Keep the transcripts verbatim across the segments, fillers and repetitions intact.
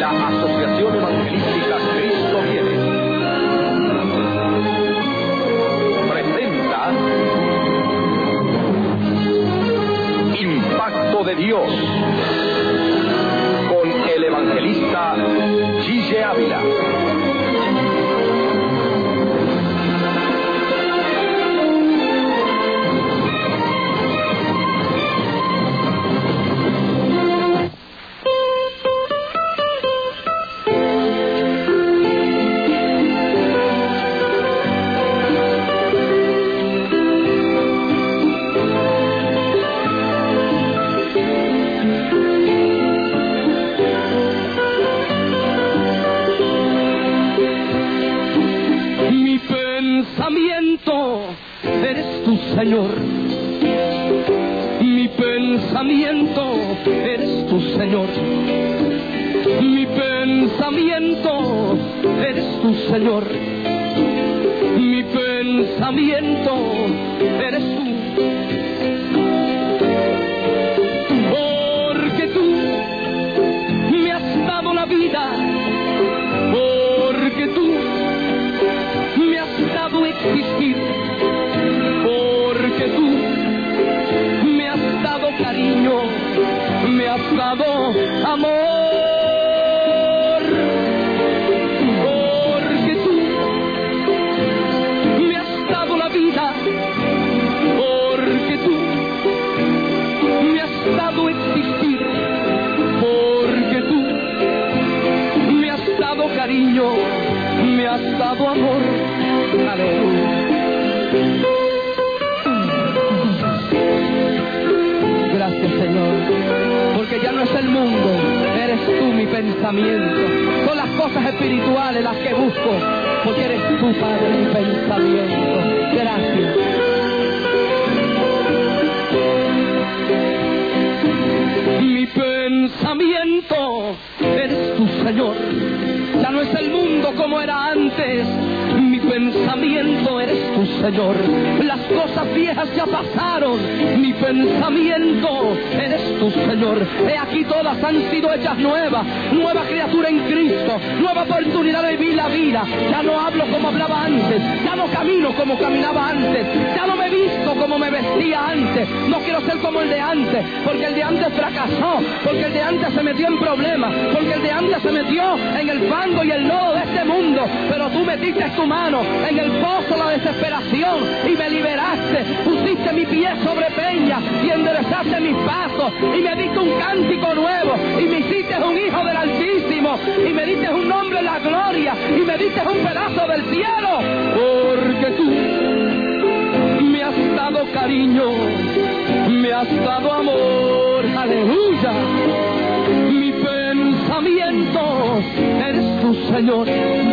La Asociación Evangelística Cristo Viene presenta Impacto de Dios con el evangelista Gille Ávila. Señor, mi pensamiento eres tu Señor, mi pensamiento eres tu Señor, mi pensamiento eres tú, porque tú me has dado la vida, porque tú me has dado existir. Porque tú me has dado cariño, me has dado amor, porque tú me has dado la vida, porque tú me has dado existir, porque tú me has dado cariño, me has dado amor. Aleluya. Gracias, Señor, porque ya no es el mundo, eres tú mi pensamiento. Son las cosas espirituales las que busco, porque eres tú, Padre, mi pensamiento. Gracias. Mi pensamiento eres tú, Señor. Ya no es el mundo como era antes. Mi pensamiento eres tú, Señor. Las cosas viejas ya pasaron. Mi pensamiento eres tú, Señor. He aquí todas han sido hechas nuevas. Nueva criatura en Cristo. Nueva oportunidad de vivir la vida. Ya no hablo como hablaba antes. Ya no camino como caminaba antes. Ya no me visto como me vestía antes. No quiero ser como el de antes. Porque el de antes fracasó. Porque el de antes se metió en problemas. Porque el de antes se metió en el fango y el lodo de este mundo. Pero tú metiste tu mano en el pozo de la desesperación y me liberaste. Pusiste mi pie sobre peña y enderezaste mis pasos y me diste un cántico nuevo y me hiciste un hijo del Altísimo y me diste un nombre en la gloria y me diste un pedazo del cielo, porque tú me has dado cariño, me has dado amor. Aleluya. Mi pensamiento eres tú, Señor.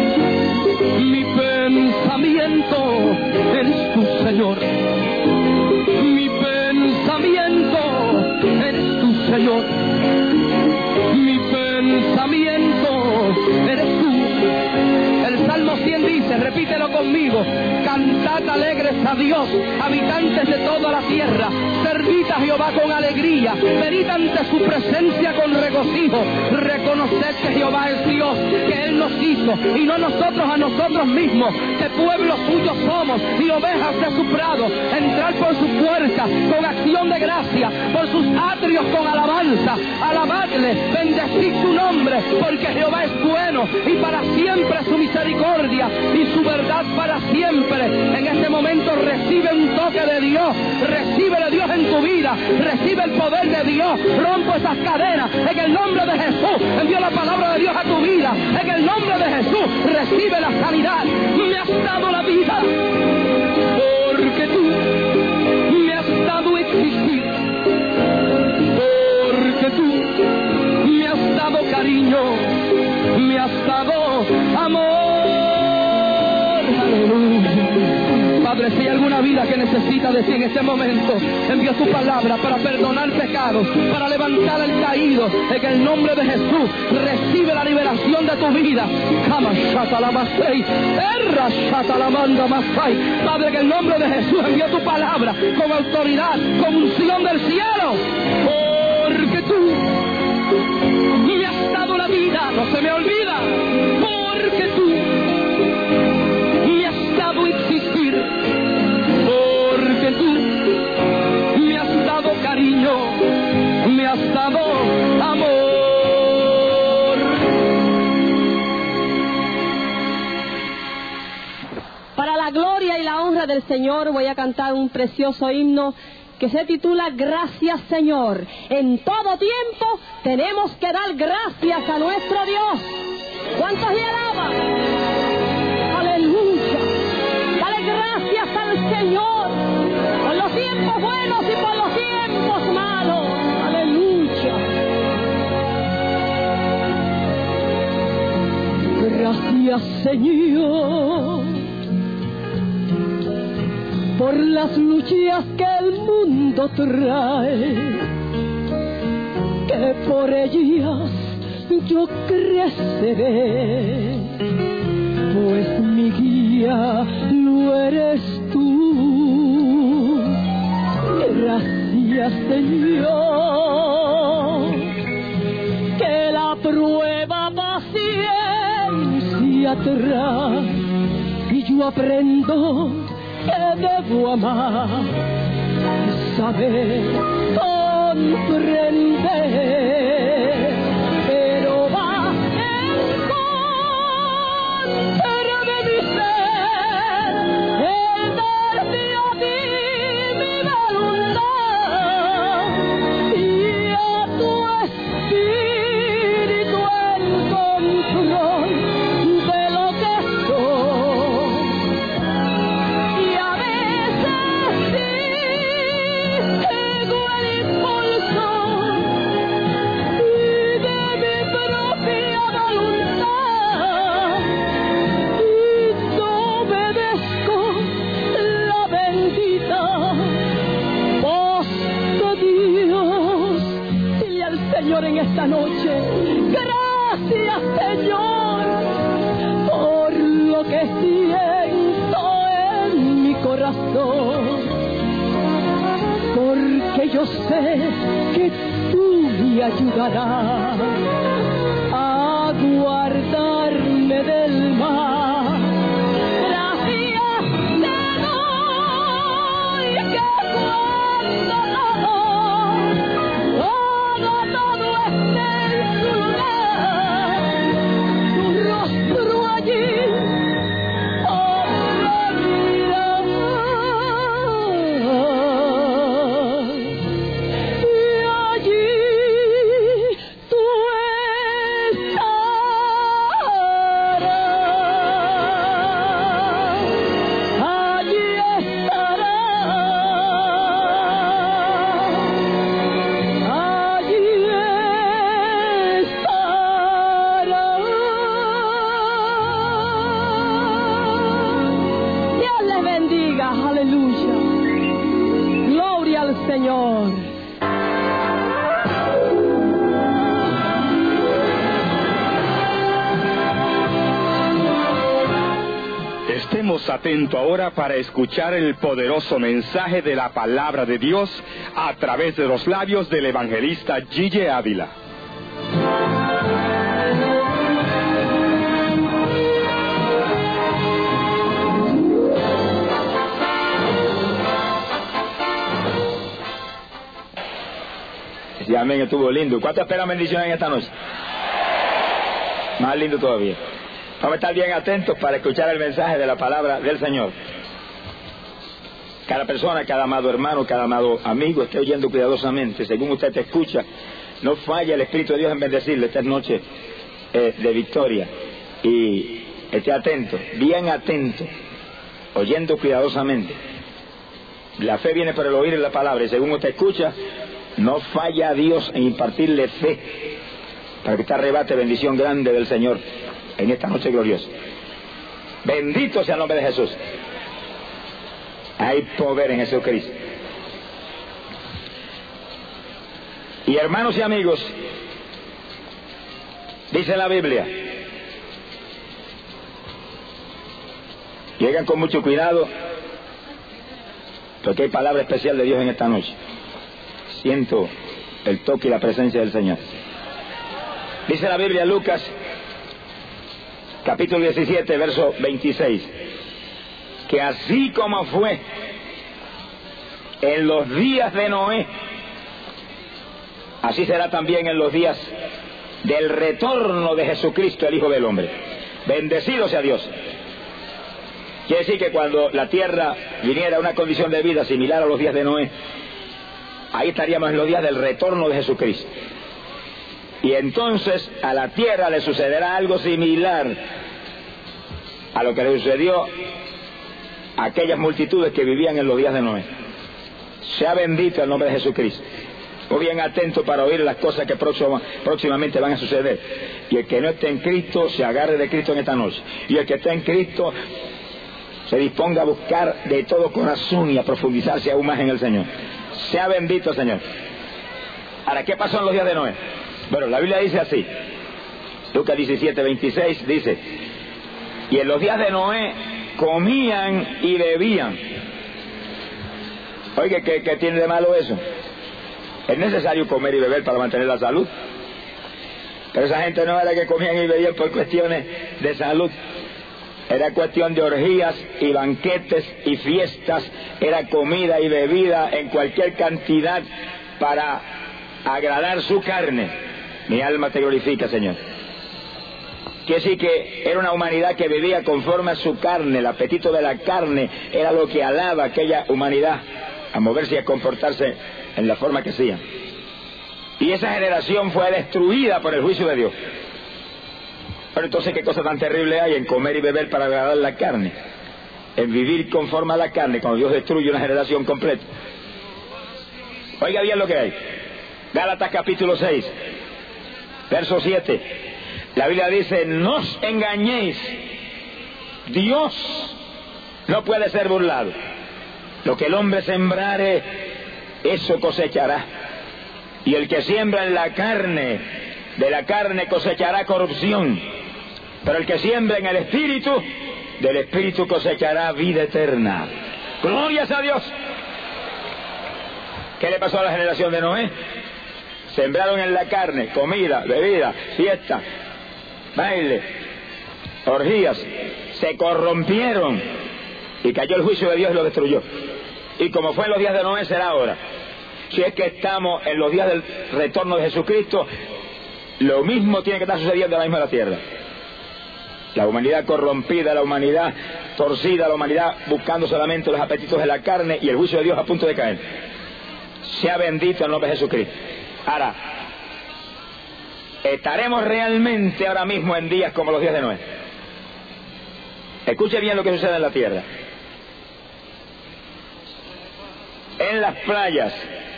Mi pensamiento eres tú, Señor. Mi pensamiento eres tú, Señor. Mi pensamiento eres tú. El Salmo cien dice, repítelo conmigo: cantad alegres a Dios, habitantes de toda la tierra, servid a Jehová con alegría, venid ante su presencia con regocijo, reconoced que Jehová es Dios, que Él nos hizo y no nosotros a nosotros mismos, que pueblo suyo somos y ovejas de su prado. Entrar por sus puertas con acción de gracia, por sus atrios con alabanza, alabadle, bendecid su nombre, porque Jehová es bueno y para siempre su misericordia y su verdad para siempre. En este momento recibe un toque de Dios, recibe de Dios en tu vida, recibe el poder de Dios. Rompo esas cadenas en el nombre de Jesús. Envío la palabra de Dios a tu vida en el nombre de Jesús. Recibe la sanidad. Me has dado la vida, porque tú me has dado existir, porque tú me has dado cariño, me has dado amor. Aleluya. Padre, si hay alguna vida que necesita de ti en este momento, envío tu palabra para perdonar pecados, para levantar al caído. En el nombre de Jesús, recibe la liberación de tu vida. Padre, en el nombre de Jesús, envío tu palabra con autoridad, con unción del cielo. Porque tú me has dado la vida. No se me del Señor voy a cantar un precioso himno que se titula Gracias, Señor. En todo tiempo tenemos que dar gracias a nuestro Dios. ¿Cuántos le alaban? Aleluya. Dale gracias al Señor por los tiempos buenos y por los tiempos malos. Aleluya. Gracias, Señor, por las luchas que el mundo trae, que por ellas yo creceré, pues mi guía lo eres tú. Gracias, Señor, que la prueba paciencia trae y yo aprendo que debo amar, saber, comprender, pero va en contra de mi ser, el darte a ti mi voluntad y a tu espíritu el control de lo que soy. Señor, en esta noche, gracias, Señor, por lo que siento en mi corazón, porque yo sé que tú me ayudarás a guardarme del mal. Gracias te doy, que cuando Señor. Estemos atentos ahora para escuchar el poderoso mensaje de la palabra de Dios a través de los labios del evangelista Gille Ávila. Sí, amén, estuvo lindo. ¿Cuánto esperan bendiciones en esta noche? Más lindo todavía. Vamos a estar bien atentos para escuchar el mensaje de la palabra del Señor. Cada persona, cada amado hermano, cada amado amigo, esté oyendo cuidadosamente. Según usted te escucha, no falla el Espíritu de Dios en bendecirle esta noche eh, de victoria. Y esté atento, bien atento, oyendo cuidadosamente. La fe viene por el oír la palabra, y según usted escucha, no falla Dios en impartirle fe para que usted arrebate bendición grande del Señor en esta noche gloriosa. Bendito sea el nombre de Jesús. Hay poder en Jesucristo. Y hermanos y amigos, dice la Biblia, llegan con mucho cuidado, porque hay palabra especial de Dios en esta noche. Siento el toque y la presencia del Señor. Dice la Biblia, Lucas, capítulo diecisiete, verso veintiséis, que así como fue en los días de Noé, así será también en los días del retorno de Jesucristo, el Hijo del Hombre. Bendecido sea Dios. Quiere decir que cuando la tierra viniera a una condición de vida similar a los días de Noé, ahí estaríamos en los días del retorno de Jesucristo. Y entonces a la tierra le sucederá algo similar a lo que le sucedió a aquellas multitudes que vivían en los días de Noé. Sea bendito el nombre de Jesucristo. Muy bien atento para oír las cosas que próxima, próximamente van a suceder. Y el que no esté en Cristo, se agarre de Cristo en esta noche. Y el que esté en Cristo, se disponga a buscar de todo corazón y a profundizarse aún más en el Señor. Sea bendito el Señor. Ahora, ¿qué pasó en los días de Noé? Bueno, la Biblia dice así. Lucas diecisiete, veintiséis dice: y en los días de Noé comían y bebían. Oiga, ¿qué, qué tiene de malo eso? Es necesario comer y beber para mantener la salud. Pero esa gente no era que comían y bebían por cuestiones de salud. Era cuestión de orgías y banquetes y fiestas. Era comida y bebida en cualquier cantidad para agradar su carne. Mi alma te glorifica, Señor. Quiere decir que era una humanidad que vivía conforme a su carne. El apetito de la carne era lo que alaba a aquella humanidad a moverse y a comportarse en la forma que hacía. Y esa generación fue destruida por el juicio de Dios. Pero entonces, ¿qué cosa tan terrible hay en comer y beber para agradar la carne? En vivir conforme a la carne, cuando Dios destruye una generación completa. Oiga bien lo que hay. Gálatas capítulo seis, verso siete. La Biblia dice: no os engañéis, Dios no puede ser burlado. Lo que el hombre sembrare, eso cosechará. Y el que siembra en la carne, de la carne cosechará corrupción. Pero el que siembra en el Espíritu, del Espíritu cosechará vida eterna. ¡Glorias a Dios! ¿Qué le pasó a la generación de Noé? Sembraron en la carne comida, bebida, fiesta, baile, orgías. Se corrompieron y cayó el juicio de Dios y lo destruyó. Y como fue en los días de Noé, será ahora. Si es que estamos en los días del retorno de Jesucristo, lo mismo tiene que estar sucediendo ahora mismo en la tierra. La humanidad corrompida, la humanidad torcida, la humanidad buscando solamente los apetitos de la carne y el juicio de Dios a punto de caer. Sea bendito el nombre de Jesucristo. Ahora, ¿estaremos realmente ahora mismo en días como los días de Noé? Escuche bien lo que sucede en la tierra. En las playas,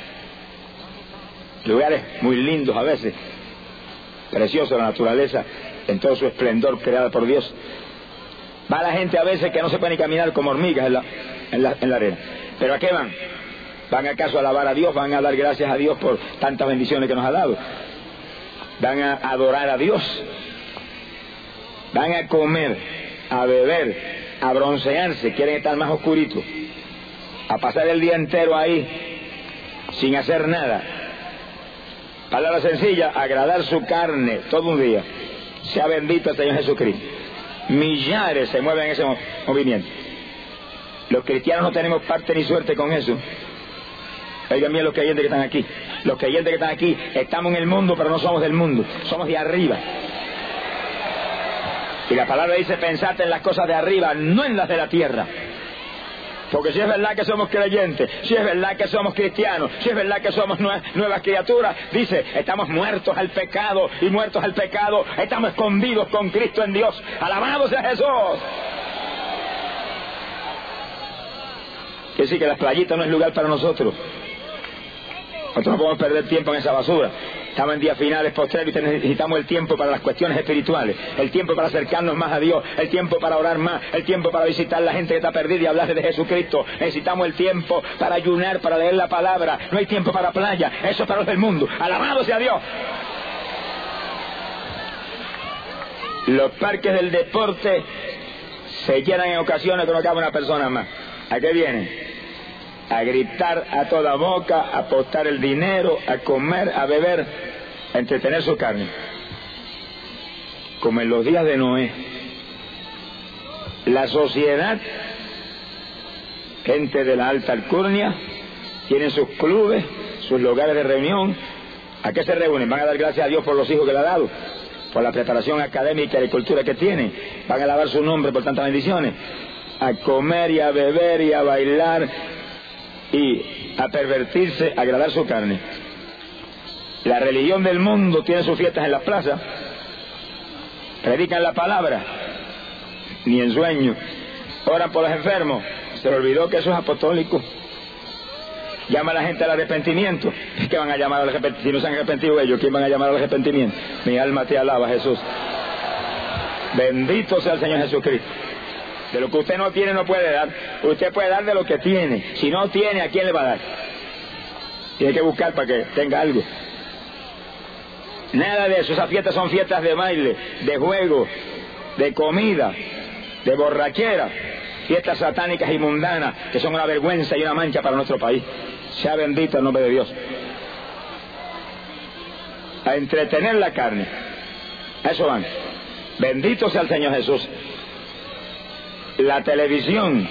lugares muy lindos a veces, preciosa la naturaleza en todo su esplendor creada por Dios, va la gente a veces que no se puede ni caminar como hormigas en la, en la, en la arena. ¿Pero a qué van? ¿Van acaso a alabar a Dios? ¿Van a dar gracias a Dios por tantas bendiciones que nos ha dado? ¿Van a adorar a Dios? ¿Van a comer, a beber, a broncearse? ¿Quieren estar más oscuritos? ¿A pasar el día entero ahí sin hacer nada? Palabra sencilla: agradar su carne todo un día. Sea bendito el Señor Jesucristo. Millares se mueven en ese movimiento. Los cristianos no tenemos parte ni suerte con eso. Oigan bien los creyentes que están aquí. Los creyentes que están aquí estamos en el mundo, pero no somos del mundo. Somos de arriba. Y la palabra dice: pensad en las cosas de arriba, no en las de la tierra. Porque si es verdad que somos creyentes, si es verdad que somos cristianos, si es verdad que somos nue- nuevas criaturas, dice, estamos muertos al pecado, y muertos al pecado, estamos escondidos con Cristo en Dios. ¡Alabado sea Jesús! Quiere decir que las playitas no es lugar para nosotros. Nosotros no podemos perder tiempo en esa basura. Estamos en días finales, postreros, y necesitamos el tiempo para las cuestiones espirituales, el tiempo para acercarnos más a Dios, el tiempo para orar más, el tiempo para visitar a la gente que está perdida y hablarle de Jesucristo. Necesitamos el tiempo para ayunar, para leer la palabra. No hay tiempo para playa, eso es para los del mundo. ¡Alabado sea Dios! Los parques del deporte se llenan en ocasiones que no cabe una persona más. ¿A qué vienen? A gritar a toda boca, a apostar el dinero, a comer, a beber, a entretener su carne. Como en los días de Noé. La sociedad, gente de la alta alcurnia, tienen sus clubes, sus lugares de reunión. ¿A qué se reúnen? Van a dar gracias a Dios por los hijos que le ha dado, por la preparación académica y cultura que tienen. Van a alabar su nombre por tantas bendiciones. a comer y a beber y a bailar y a pervertirse, a agradar su carne. La religión del mundo tiene sus fiestas en las plazas, predican la palabra, ni en sueño, oran por los enfermos, se le olvidó que eso es apostólico. Llama a la gente al arrepentimiento. ¿Qué van a llamar al arrepentimiento? Si no se han arrepentido ellos, ¿quién van a llamar al arrepentimiento? Mi alma te alaba, Jesús. Bendito sea el Señor Jesucristo. De lo que usted no tiene no puede dar. Usted puede dar de lo que tiene. Si no tiene, ¿a quién le va a dar? Tiene que buscar para que tenga algo. Nada de eso. Esas fiestas son fiestas de baile, de juego, de comida, de borrachera. Fiestas satánicas y mundanas que son una vergüenza y una mancha para nuestro país. Sea bendito el nombre de Dios. A entretener la carne. A eso van. Bendito sea el Señor Jesús. La televisión.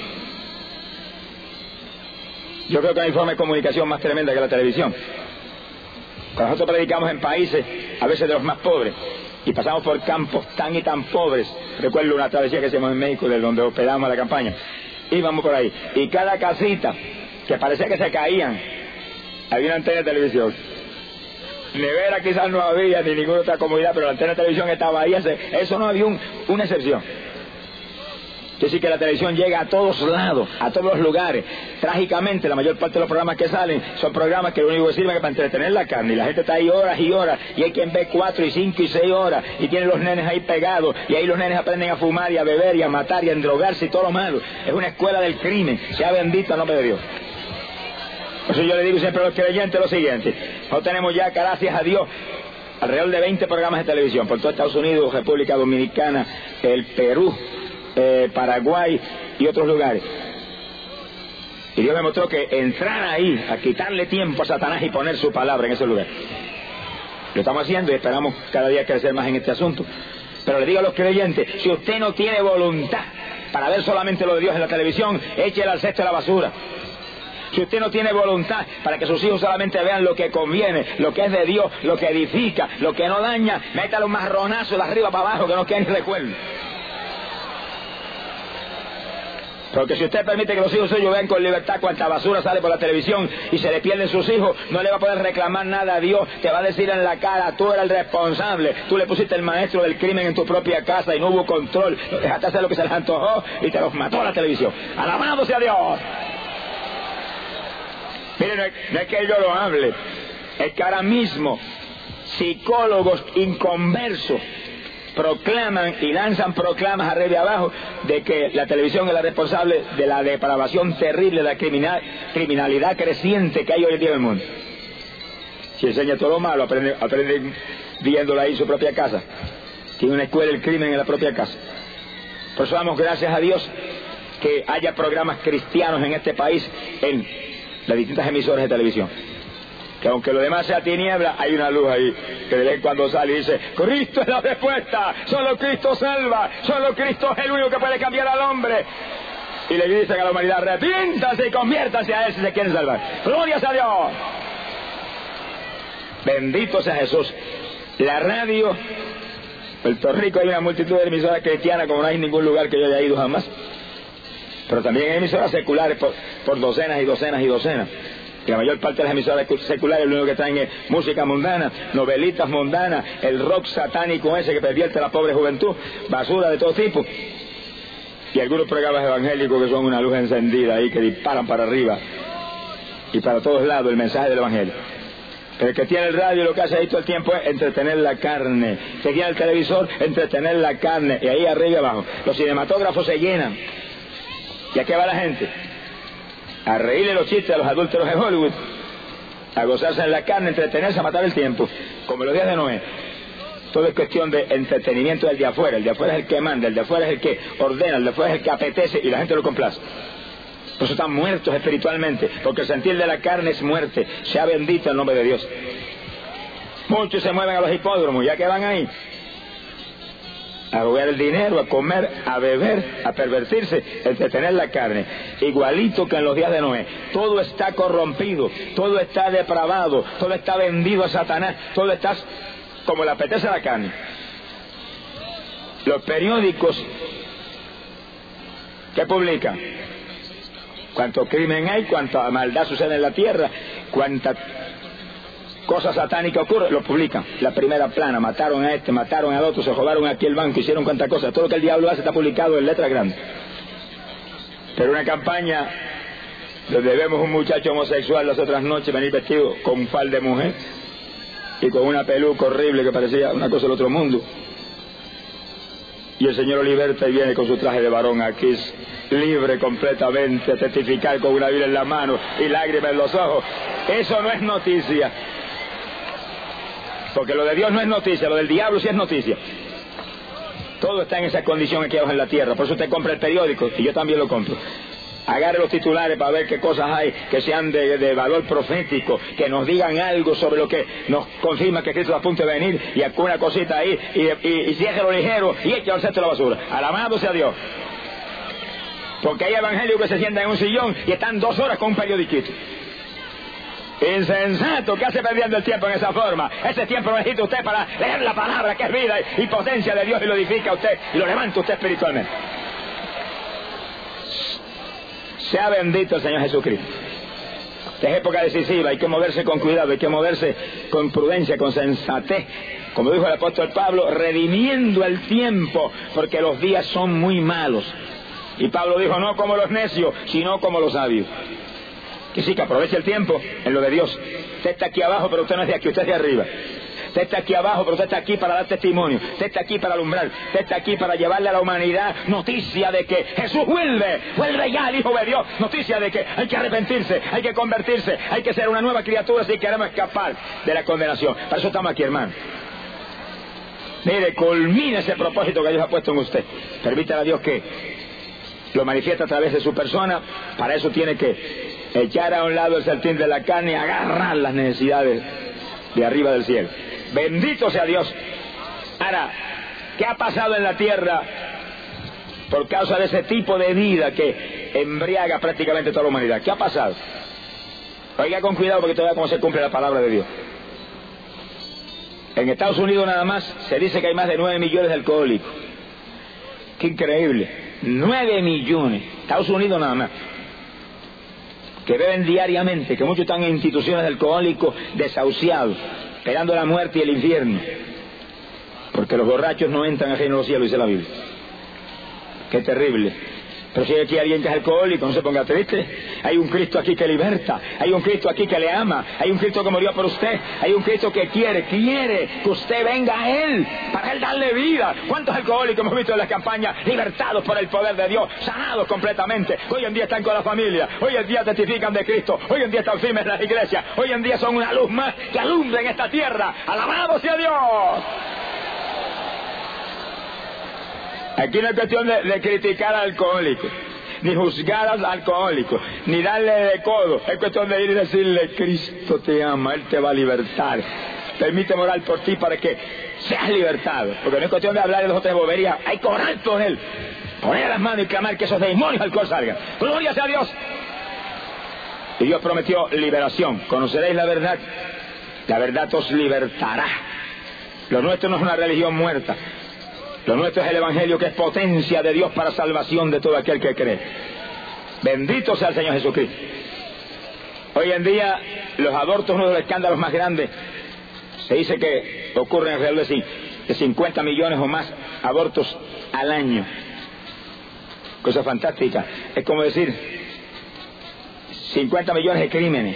Yo creo que no hay forma de comunicación más tremenda que la televisión. Cuando nosotros predicamos en países, a veces de los más pobres, y pasamos por campos tan y tan pobres. Recuerdo una travesía que hicimos en México, de donde hospedamos la campaña. Íbamos por ahí, y cada casita, que parecía que se caían, había una antena de televisión. Nevera quizás no había, ni ninguna otra comodidad, pero la antena de televisión estaba ahí. Eso no había un, una excepción. Quiere decir que la televisión llega a todos lados, a todos los lugares. Trágicamente, la mayor parte de los programas que salen son programas que lo único que sirven es para entretener la carne. Y la gente está ahí horas y horas, y hay quien ve cuatro y cinco y seis horas, y tienen los nenes ahí pegados, y ahí los nenes aprenden a fumar y a beber y a matar y a endrogarse y todo lo malo. Es una escuela del crimen. Sea bendito el nombre de Dios. Por eso yo le digo siempre a los creyentes lo siguiente: no tenemos ya, gracias a Dios, alrededor de veinte programas de televisión por todo Estados Unidos, República Dominicana, el Perú, Eh, Paraguay y otros lugares. Y Dios me mostró que entrar ahí a quitarle tiempo a Satanás y poner su palabra en ese lugar. Lo estamos haciendo y esperamos cada día crecer más en este asunto. Pero le digo a los creyentes: si usted no tiene voluntad para ver solamente lo de Dios en la televisión, échela al cesto de la basura. Si usted no tiene voluntad para que sus hijos solamente vean lo que conviene, lo que es de Dios, lo que edifica, lo que no daña, métale un marronazo de arriba para abajo que no quede ni recuerdo. Porque si usted permite que los hijos suyos vean con libertad cuánta basura sale por la televisión y se le pierden sus hijos, no le va a poder reclamar nada a Dios. Te va a decir en la cara: tú eres el responsable, tú le pusiste el maestro del crimen en tu propia casa y no hubo control, dejaste hacer lo que se les antojó y te los mató la televisión. ¡Alabado sea Dios! Mire, no es, no es que yo lo hable, es que ahora mismo psicólogos inconversos proclaman y lanzan proclamas arriba y abajo de que la televisión es la responsable de la depravación terrible, de la criminal, criminalidad creciente que hay hoy en día en el mundo. Si enseña todo lo malo, aprende, aprende viéndola ahí en su propia casa. Tiene una escuela del crimen en la propia casa. Por eso damos gracias a Dios que haya programas cristianos en este país en las distintas emisoras de televisión. Que aunque lo demás sea tiniebla, hay una luz ahí que de vez en cuando sale y dice: Cristo es la respuesta, solo Cristo salva, solo Cristo es el único que puede cambiar al hombre. Y le dicen a la humanidad: arrepiéntanse y conviértanse a Él si se quieren salvar. ¡Gloria a Dios! Bendito sea Jesús. La radio, Puerto Rico hay una multitud de emisoras cristianas como no hay en ningún lugar que yo haya ido jamás. Pero también hay emisoras seculares por, por docenas y docenas y docenas. Y la mayor parte de las emisoras seculares lo único que traen es música mundana, novelitas mundanas, el rock satánico ese que pervierte a la pobre juventud, basura de todo tipo. Y algunos programas evangélicos que son una luz encendida ahí que disparan para arriba y para todos lados el mensaje del evangelio. Pero el que tiene el radio lo que hace ahí todo el tiempo es entretener la carne. El que tiene el televisor, entretener la carne. Y ahí arriba y abajo los cinematógrafos se llenan. ¿Y a qué va la gente? A reírle los chistes a los adúlteros en Hollywood, a gozarse en la carne, entretenerse, a matar el tiempo, como los días de Noé. Todo es cuestión de entretenimiento del de afuera. El de afuera es el que manda, el de afuera es el que ordena, el de afuera es el que apetece y la gente lo complace. Por eso están muertos espiritualmente, porque el sentir de la carne es muerte. Sea bendito el nombre de Dios. Muchos se mueven a los hipódromos, ya que van ahí a robar el dinero, a comer, a beber, a pervertirse, a entretener la carne. Igualito que en los días de Noé. Todo está corrompido, todo está depravado, todo está vendido a Satanás, todo está como le apetece a la carne. Los periódicos ¿Qué publican? Cuánto crimen hay, cuánta maldad sucede en la tierra, cuánta cosa satánica ocurre, lo publican. La primera plana, mataron a este, mataron al otro, se robaron aquí el banco, hicieron cuánta cosa. Todo lo que el diablo hace está publicado en letras grandes. Pero una campaña donde vemos un muchacho homosexual las otras noches venir vestido con falda de mujer y con una peluca horrible que parecía una cosa del otro mundo, y el Señor lo liberta y viene con su traje de varón aquí, libre completamente, a testificar con una Biblia en la mano y lágrimas en los ojos. Eso no es noticia, porque lo de Dios no es noticia, lo del diablo sí es noticia. Todo está en esa condición aquí abajo en la tierra. Por eso usted compra el periódico, y yo también lo compro. Agarre los titulares para ver qué cosas hay que sean de, de valor profético, que nos digan algo sobre lo que nos confirma que Cristo está a punto de venir, y alguna cosita ahí, y, y, y ciérrelo ligero y échalo al centro de la basura. Alabado sea Dios. Porque hay evangélicos que se sientan en un sillón y están dos horas con un periodiquito. Insensato, ¿qué hace perdiendo el tiempo en esa forma? Ese tiempo lo necesita usted para leer la palabra, que es vida y potencia de Dios, y lo edifica a usted y lo levanta usted espiritualmente. Sea bendito el Señor Jesucristo. Es época decisiva, hay que moverse con cuidado, hay que moverse con prudencia, con sensatez, como dijo el apóstol Pablo, redimiendo el tiempo, porque los días son muy malos. Y Pablo dijo, no como los necios, sino como los sabios. Que sí, que aproveche el tiempo en lo de Dios. Usted está aquí abajo, pero usted no es de aquí, usted es de arriba. Usted está aquí abajo, pero usted está aquí para dar testimonio. Usted está aquí para alumbrar. Usted está aquí para llevarle a la humanidad noticia de que Jesús vuelve. Vuelve ya el Hijo de Dios. Noticia de que hay que arrepentirse, hay que convertirse, hay que ser una nueva criatura si queremos escapar de la condenación. Para eso estamos aquí, hermano. Mire, culmine ese propósito que Dios ha puesto en usted. Permítale a Dios que lo manifiesta a través de su persona. Para eso tiene que echar a un lado el sartén de la carne y agarrar las necesidades de arriba del cielo. Bendito sea Dios. Ahora, ¿qué ha pasado en la tierra por causa de ese tipo de vida que embriaga prácticamente toda la humanidad? ¿Qué ha pasado? Oiga con cuidado, porque todavía cómo se cumple la palabra de Dios. En Estados Unidos nada más se dice que hay más de nueve millones de alcohólicos. ¡Qué increíble! nueve millones. Estados Unidos nada más. Que beben diariamente, que muchos están en instituciones de alcohólicos desahuciados, esperando la muerte y el infierno, porque los borrachos no entran al reino de los cielos, dice la Biblia. Qué terrible. Pero si hay aquí alguien que es alcohólico, no se ponga triste. Hay un Cristo aquí que liberta, hay un Cristo aquí que le ama, hay un Cristo que murió por usted, hay un Cristo que quiere, quiere que usted venga a Él, para Él darle vida. ¿Cuántos alcohólicos hemos visto en las campañas libertados por el poder de Dios, sanados completamente? Hoy en día están con la familia, hoy en día testifican de Cristo, hoy en día están firmes en las iglesias, hoy en día son una luz más que alumbra en esta tierra. ¡Alabado sea Dios! Aquí no es cuestión de, de criticar al alcohólico, ni juzgar al alcohólico, ni darle de codo. Es cuestión de ir y decirle, Cristo te ama, Él te va a libertar. Permíteme orar por ti para que seas libertado. Porque no es cuestión de hablar de dos o tres boberías, hay que orar por Él. Poner las manos y clamar que esos demonios alcohol salgan. ¡Gloria sea a Dios! Y Dios prometió liberación. Conoceréis la verdad, la verdad os libertará. Lo nuestro no es una religión muerta. Lo nuestro es el Evangelio, que es potencia de Dios para salvación de todo aquel que cree. Bendito sea el Señor Jesucristo. Hoy en día los abortos, uno de los escándalos más grandes. Se dice que ocurren alrededor de cincuenta millones o más abortos al año. Cosa fantástica. Es como decir cincuenta millones de crímenes.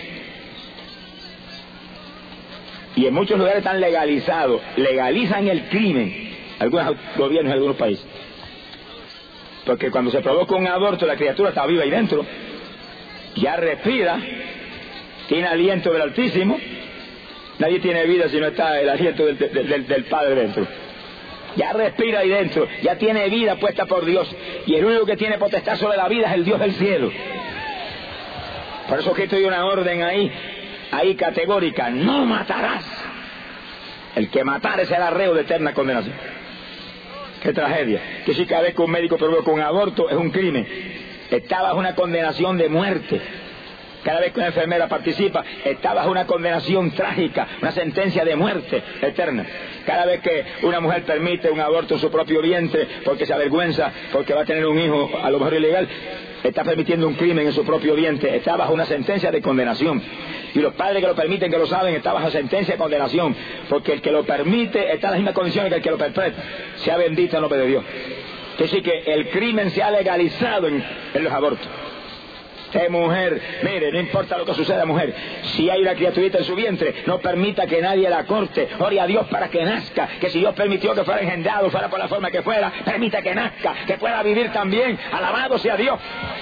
Y en muchos lugares están legalizados. Legalizan el crimen. Algunos gobiernos de algunos países. Porque cuando se provoca un aborto, la criatura está viva ahí dentro, ya respira, tiene aliento del Altísimo. Nadie tiene vida si no está el aliento del, del, del Padre dentro. Ya respira ahí dentro, ya tiene vida puesta por Dios, y el único que tiene potestad sobre la vida es el Dios del cielo. Por eso que estoy una orden ahí, ahí categórica: no matarás. El que matare será reo de eterna condenación. Qué tragedia. Que si cada vez que un médico provoca un aborto es un crimen, está bajo una condenación de muerte. Cada vez que una enfermera participa, está bajo una condenación trágica, una sentencia de muerte eterna. Cada vez que una mujer permite un aborto en su propio vientre porque se avergüenza, porque va a tener un hijo a lo mejor ilegal, está permitiendo un crimen en su propio vientre, está bajo una sentencia de condenación. Y los padres que lo permiten, que lo saben, están bajo sentencia de condenación, porque el que lo permite está en las mismas condiciones que el que lo perpetra. Sea bendito el nombre de Dios. Que sí que el crimen se ha legalizado en, en los abortos. Usted, mujer, mire, no importa lo que suceda, mujer, si hay una criaturita en su vientre, no permita que nadie la corte, ore a Dios para que nazca, que si Dios permitió que fuera engendrado, fuera por la forma que fuera, permita que nazca, que pueda vivir también, alabado sea Dios.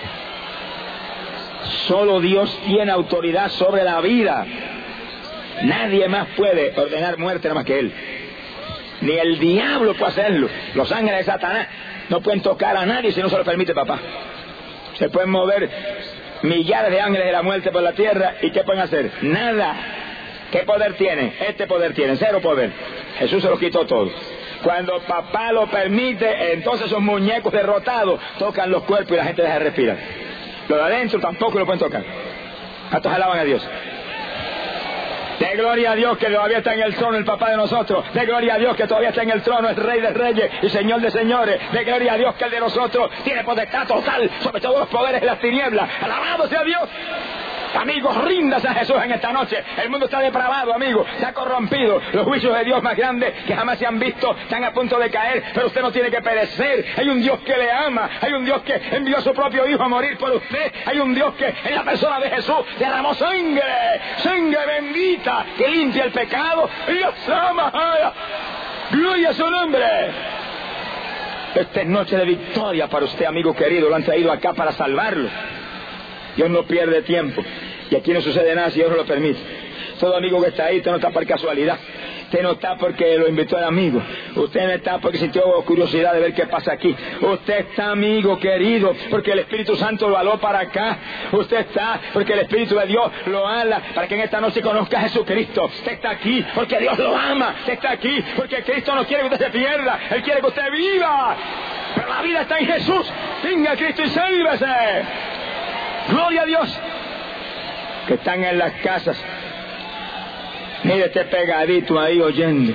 Solo Dios tiene autoridad sobre la vida, nadie más puede ordenar muerte nada más que Él, ni el diablo puede hacerlo, los ángeles de Satanás no pueden tocar a nadie si no se lo permite papá. Se pueden mover millares de ángeles de la muerte por la tierra, ¿y qué pueden hacer? Nada. ¿Qué poder tienen? Este poder tienen, cero poder. Jesús se lo quitó todo. Cuando papá lo permite, entonces esos muñecos derrotados tocan los cuerpos y la gente deja de respirar. Los de adentro tampoco lo pueden tocar. ¿Cuántos alaban a Dios? De gloria a Dios que todavía está en el trono el papá de nosotros. De gloria a Dios que todavía está en el trono el rey de reyes y señor de señores. De gloria a Dios que el de nosotros tiene potestad total sobre todos los poderes de las tinieblas. Alabado sea Dios. Amigos, ríndase a Jesús en esta noche. El mundo está depravado, amigo, se ha corrompido. Los juicios de Dios más grandes que jamás se han visto están a punto de caer, pero usted no tiene que perecer. Hay un Dios que le ama, hay un Dios que envió a su propio Hijo a morir por usted. Hay un Dios que en la persona de Jesús derramó sangre, sangre bendita que limpia el pecado. Y Dios ama. Gloria a su nombre. Esta es noche de victoria para usted, amigo querido. Lo han traído acá para salvarlo. Dios no pierde tiempo. Y aquí no sucede nada si Dios no lo permite. Todo amigo que está ahí, usted no está por casualidad. Usted no está porque lo invitó el amigo. Usted no está porque sintió curiosidad de ver qué pasa aquí. Usted está, amigo querido, porque el Espíritu Santo lo aló para acá. Usted está porque el Espíritu de Dios lo ala para que en esta noche conozca a Jesucristo. Usted está aquí porque Dios lo ama. Usted está aquí porque Cristo no quiere que usted se pierda. Él quiere que usted viva. Pero la vida está en Jesús. Venga a Cristo y sálvese. Gloria a Dios. Que están en las casas. Mire, esté pegadito ahí oyendo.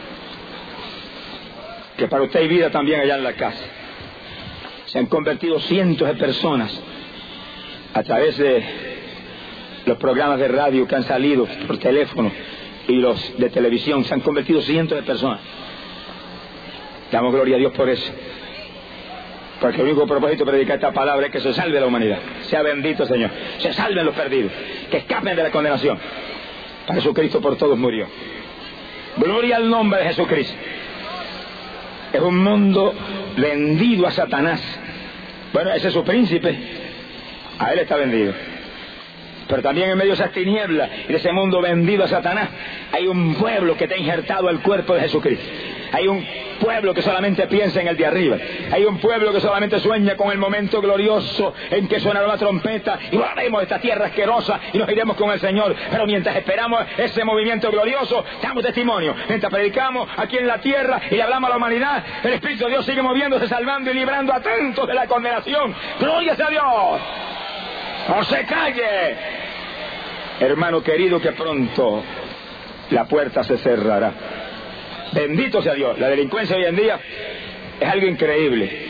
Que para usted hay vida también allá en la casa. Se han convertido cientos de personas a través de los programas de radio que han salido por teléfono y los de televisión. Se han convertido cientos de personas. Damos gloria a Dios por eso. Porque el único propósito de predicar esta palabra es que se salve la humanidad. Sea bendito, Señor. Se salven los perdidos. Que escapen de la condenación. Para Jesucristo por todos murió. Gloria al nombre de Jesucristo. Es un mundo vendido a Satanás. Bueno, ese es su príncipe. A él está vendido. Pero también en medio de esas tinieblas y de ese mundo vendido a Satanás, hay un pueblo que está injertado al cuerpo de Jesucristo. Hay un pueblo que solamente piensa en el de arriba. Hay un pueblo que solamente sueña con el momento glorioso en que sonará la trompeta y volaremos de esta tierra asquerosa y nos iremos con el Señor. Pero mientras esperamos ese movimiento glorioso, damos testimonio. Mientras predicamos aquí en la tierra y le hablamos a la humanidad, el Espíritu de Dios sigue moviéndose, salvando y librando a tantos de la condenación. ¡Gloria sea a Dios! ¡No se calle! Hermano querido, que pronto la puerta se cerrará. Bendito sea Dios. La delincuencia hoy en día es algo increíble.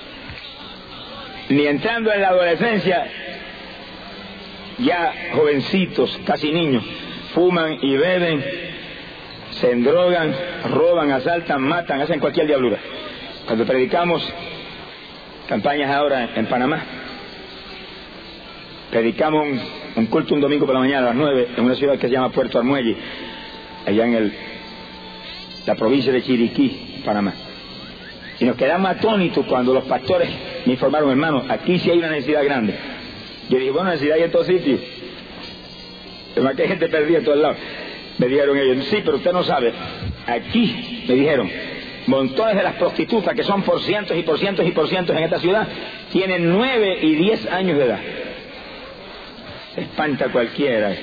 Ni entrando en la adolescencia, ya jovencitos, casi niños, fuman y beben, se endrogan, roban, asaltan, matan, hacen cualquier diablura. Cuando predicamos campañas ahora en Panamá, predicamos un, un culto un domingo por la mañana a las nueve en una ciudad que se llama Puerto Armuelle, allá en el la provincia de Chiriquí, Panamá. Y nos quedamos atónitos cuando los pastores me informaron, hermano, aquí sí hay una necesidad grande. Yo dije, bueno, necesidad hay en todos sitios. Pero aquí hay gente perdida en todos lados. Me dijeron ellos, sí, pero usted no sabe. Aquí, me dijeron, montones de las prostitutas, que son por cientos y por cientos y por cientos en esta ciudad, tienen nueve y diez años de edad. Se espanta cualquiera.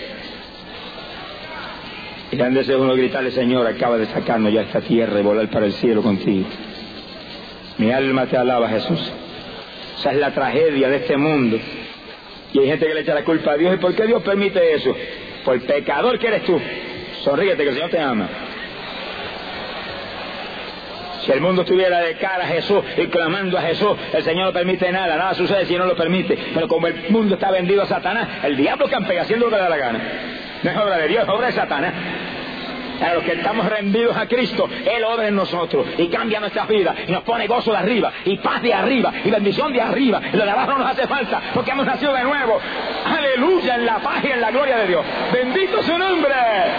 Y le han deseado uno gritarle, Señor, acaba de sacarnos ya esta tierra y volar para el cielo contigo. Mi alma te alaba, Jesús. Esa es la tragedia de este mundo. Y hay gente que le echa la culpa a Dios. ¿Y por qué Dios permite eso? Por el pecador que eres tú. Sonríete que el Señor te ama. Si el mundo estuviera de cara a Jesús y clamando a Jesús, el Señor no permite nada, nada sucede si no lo permite. Pero como el mundo está vendido a Satanás, el diablo campea haciendo lo que le da la gana. No es obra de Dios, es obra de Satanás. A los que estamos rendidos a Cristo, Él obra en nosotros y cambia nuestras vidas y nos pone gozo de arriba y paz de arriba y bendición de arriba. Y lo de abajo no nos hace falta porque hemos nacido de nuevo. Aleluya, en la paz y en la gloria de Dios. Bendito su nombre.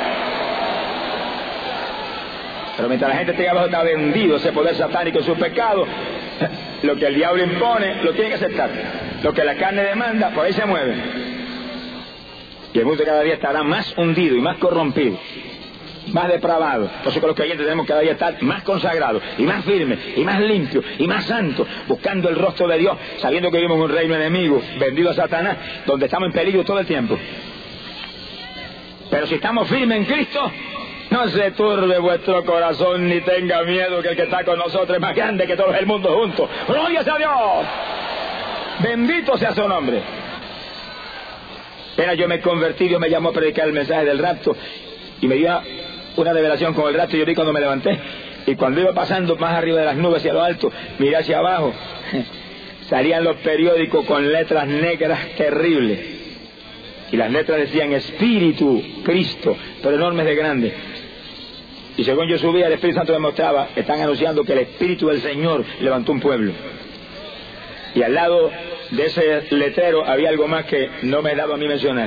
Pero mientras la gente esté abajo, está vendido ese poder satánico en su pecado, lo que el diablo impone lo tiene que aceptar. Lo que la carne demanda, por ahí se mueve. Y el mundo cada día estará más hundido y más corrompido, más depravado. Por eso que los creyentes tenemos cada día estar más consagrados y más firmes y más limpios y más santos, buscando el rostro de Dios, sabiendo que vivimos en un reino enemigo, vendido a Satanás, donde estamos en peligro todo el tiempo. Pero si estamos firmes en Cristo, no se turbe vuestro corazón ni tenga miedo, que el que está con nosotros es más grande que todo el mundo junto. ¡Gloria a Dios! Bendito sea su nombre. Pero yo me convertí, Dios me llamó a predicar el mensaje del rapto y me dio una revelación con el rapto. Y yo vi cuando me levanté y cuando iba pasando más arriba de las nubes hacia lo alto, miré hacia abajo, salían los periódicos con letras negras terribles y las letras decían Espíritu, Cristo, pero enormes de grande. Y según yo subía, el Espíritu Santo me mostraba, están anunciando que el Espíritu del Señor levantó un pueblo. Y al lado de ese letrero había algo más que no me he dado a mí mencionar.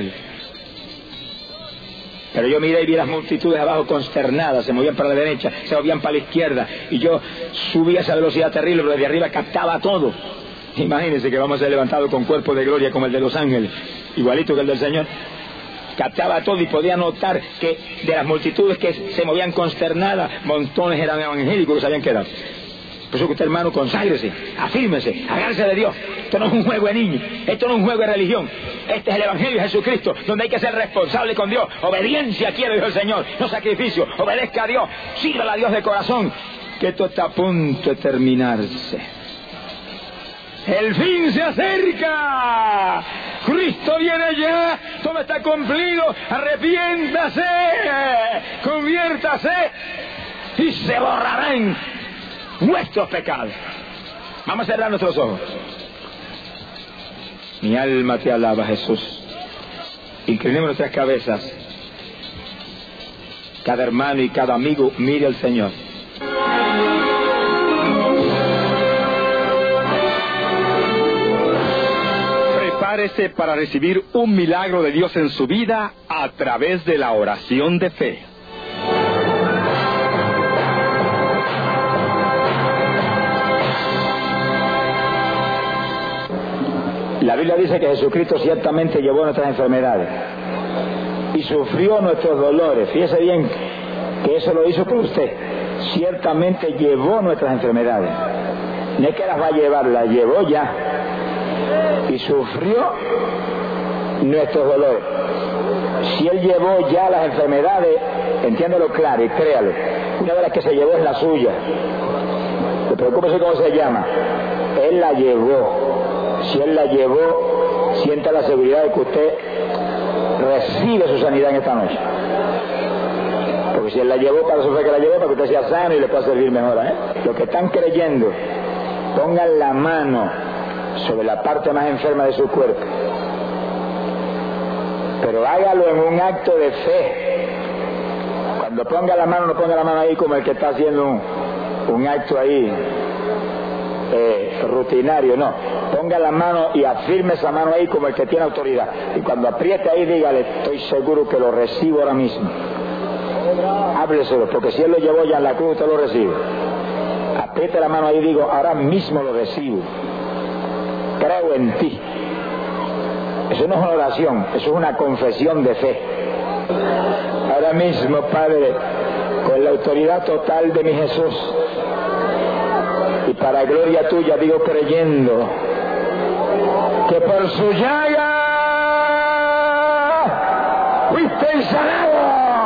Pero yo miré y vi las multitudes abajo consternadas, se movían para la derecha, se movían para la izquierda. Y yo subía a esa velocidad terrible, pero desde arriba captaba todo. Imagínense que vamos a ser levantados con cuerpo de gloria como el de los ángeles, igualito que el del Señor. Captaba todo y podía notar que de las multitudes que se movían consternadas, montones eran evangélicos que se habían quedado. Por eso que usted, hermano, conságrese, afírmese, agárrese de Dios. Esto no es un juego de niños, esto no es un juego de religión. Este es el Evangelio de Jesucristo, donde hay que ser responsable con Dios. Obediencia quiere, dijo el Señor, no sacrificio. Obedezca a Dios, sírvala a Dios de corazón, que esto está a punto de terminarse. El fin se acerca. Cristo viene ya. Todo está cumplido. Arrepiéntase, conviértase y se borrarán nuestros pecados. Vamos a cerrar nuestros ojos. Mi alma te alaba, Jesús. Inclinemos nuestras cabezas. Cada hermano y cada amigo mire al Señor. Prepárese para recibir un milagro de Dios en su vida a través de la oración de fe. La Biblia dice que Jesucristo ciertamente llevó nuestras enfermedades y sufrió nuestros dolores. Fíjese bien que eso lo hizo por usted. Ciertamente llevó nuestras enfermedades. No es que las va a llevar, las llevó ya. Y sufrió nuestros dolores. Si Él llevó ya las enfermedades, entiéndelo claro y créalo. Una de las que se llevó es la suya. No preocúpese cómo se llama. Él la llevó. Si Él la llevó, sienta la seguridad de que usted recibe su sanidad en esta noche. Porque si Él la llevó, para eso fue que la llevó, para que usted sea sano y le pueda servir mejor, ¿eh? Los que están creyendo, pongan la mano sobre la parte más enferma de su cuerpo, pero hágalo en un acto de fe. Cuando ponga la mano, no ponga la mano ahí como el que está haciendo un, un acto ahí eh, rutinario, no. Ponga la mano y afirme esa mano ahí como el que tiene autoridad. Y cuando apriete ahí, dígale, estoy seguro que lo recibo ahora mismo. Hábleselo, porque si Él lo llevó ya en la cruz, usted lo recibe. Apriete la mano ahí y digo, ahora mismo lo recibo. Creo en ti. Eso no es una oración, eso es una confesión de fe. Ahora mismo, Padre, con la autoridad total de mi Jesús, y para gloria tuya digo creyendo que por su llaga fuiste sanado.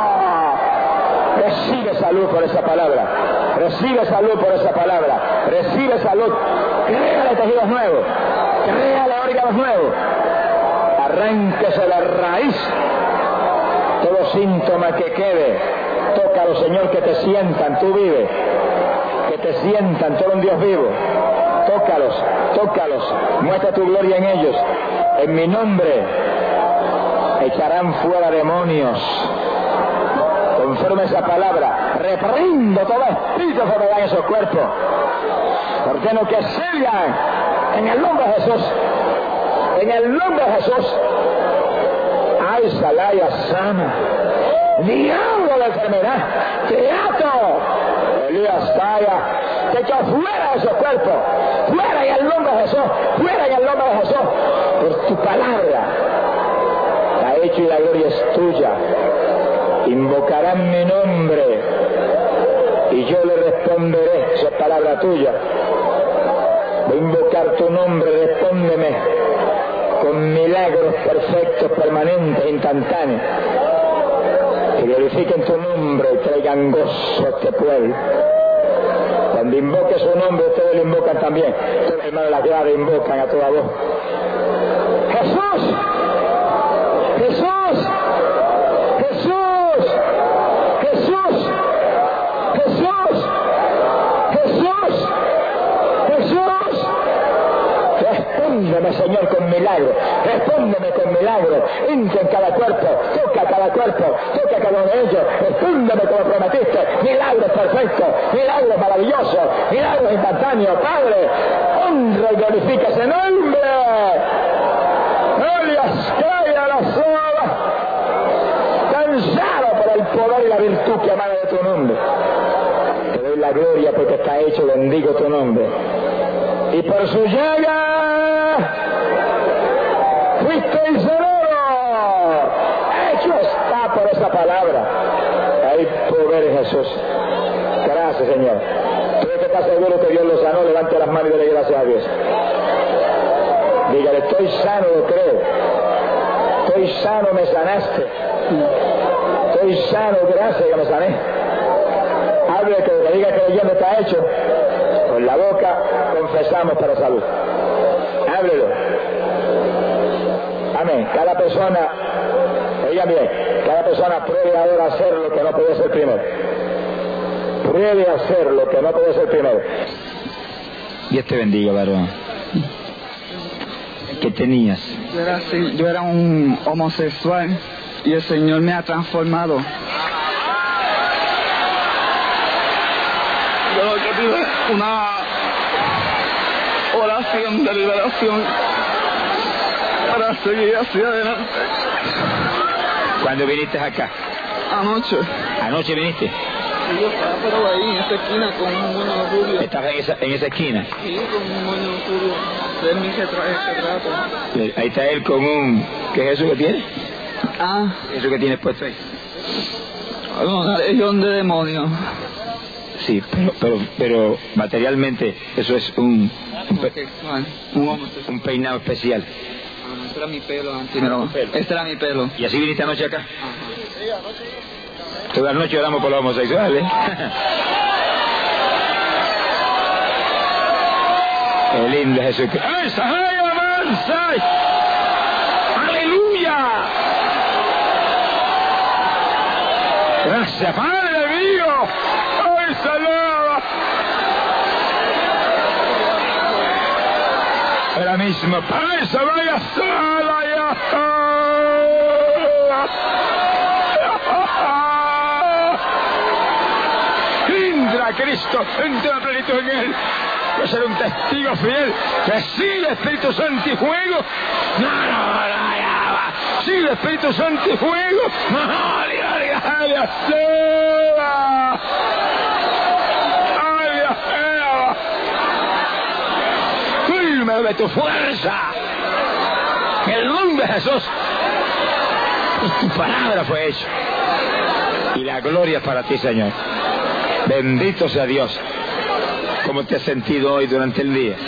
Recibe salud por esa palabra, recibe salud por esa palabra, recibe salud. Créale tejidos nuevos, créale órganos nuevos, arránquese la raíz, todo síntoma que quede, tócalo, Señor, que te sientan, tú vives, que te sientan, tú eres un Dios vivo, tócalos, tócalos, muestra tu gloria en ellos, en mi nombre echarán fuera demonios, conforme esa palabra, reprendo todo espíritu que me dan esos cuerpos, ordeno que salgan en el nombre de Jesús, en el nombre de Jesús. Ay, Salaya sana, diablo de enfermedad, te ato, Elías Saya, te echo fuera de esos cuerpos, fuera en el nombre de Jesús, fuera en el nombre de Jesús, por tu palabra, la hecho y la gloria es tuya, invocarán mi nombre y yo le responderé, esa es palabra tuya, voy a invocar tu nombre, respóndeme con milagros perfectos, permanentes, instantáneos, que glorifiquen tu nombre y traigan gozo a este pueblo. Cuando invoque su nombre, ustedes lo invocan también. Ustedes, hermanos de la grada, invocan a toda voz. ¡Jesús! ¡Jesús! ¡Jesús! ¡Jesús! ¡Jesús! ¡Jesús! ¡Jesús! Respóndeme, Señor, con milagro. Respóndeme con milagro. Entra en cada cuerpo. Toca cada cuerpo. Toca cada uno de ellos. Respóndeme como prometiste. Milagros perfectos. Milagros maravillosos. Milagros instantáneos. Padre, honra y glorifica ese nombre. Alias, caiga la sola. Cansado por el poder y la virtud que emana de tu nombre. Te doy la gloria porque está hecho. Bendigo tu nombre. Y por su llaga fuisteis sanado. Hecho está por esa palabra. Hay poder en Jesús. Gracias, Señor. Tú que estás seguro que Dios lo sanó, levante las manos y dale gracias a Dios. Dígale, estoy sano, lo creo. Estoy sano, me sanaste. Estoy sano, gracias que me sané. Hable que lo que diga que el está hecho. Con la boca confesamos para salud. Háblelo. Amén. Cada persona, oigan bien, cada persona pruebe ahora a hacer lo que no podía hacer primero. Pruebe a hacer lo que no podía hacer primero. Dios te bendiga, varón. ¿Qué tenías? Yo era, así, yo era un homosexual y el Señor me ha transformado. Yo lo que pido es una oración de liberación para seguir hacia adelante. ¿Cuándo viniste acá? Anoche. ¿Anoche viniste? Sí, yo estaba pero ahí en esa esquina con un moño rubio. ¿Estabas en esa, en esa esquina? Sí, con un moño rubio. De mí se trae ese trato. Ahí está él con un... ¿Qué es eso que tiene? Ah. ¿Eso que tienes puesto ahí? Una legión de demonios. Sí, pero, pero, pero materialmente eso es un... Un, pe, un, un peinado especial. Ah, ese era mi pelo antes. Pero, este era mi pelo. ¿Y así viniste anoche acá? Ajá. Toda la noche oramos por los homosexuales. Qué lindo Jesucristo. ¡Aleluya! Gracias, Padre mío. ¡Ay, salada! Ahora mismo, Padre, se vaya sola ya. Entra Cristo, entra la plenitud en él. Voy a ser un testigo fiel. Que sigue Espíritu Santo y fuego. No, no, no, ya va. Sigue Espíritu Santo y fuego. No, no, ay, ay, ay, Culme de tu fuerza. En el nombre de Jesús. Y tu palabra fue hecha. Y la gloria es para ti, Señor. Bendito sea Dios. ¿Cómo te has sentido hoy durante el día?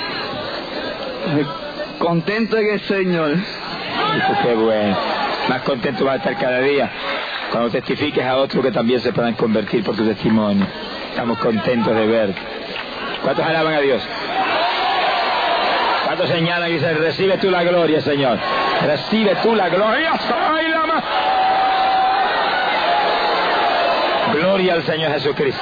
Contento en el Señor. Qué bueno. Más contento vas a estar cada día cuando testifiques a otros que también se puedan convertir por tu testimonio. Estamos contentos de verte. ¿Cuántos alaban a Dios? ¿Cuántos señalan y dicen, recibe tú la gloria, Señor? Recibe tú la gloria. ¡Ay, la ma- Gloria al Señor Jesucristo.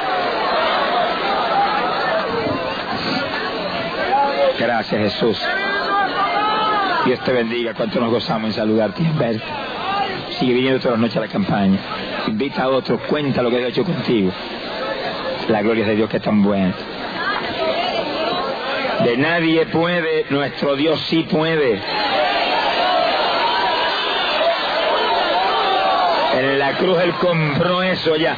Gracias, Jesús. Dios te bendiga. Cuánto nos gozamos en saludarte y en verte. Sigue viniendo todas las noches a la campaña. Invita a otros. Cuenta lo que Dios ha hecho contigo. La gloria de Dios que es tan buena. De nadie puede, nuestro Dios sí puede. En la cruz Él compró eso ya.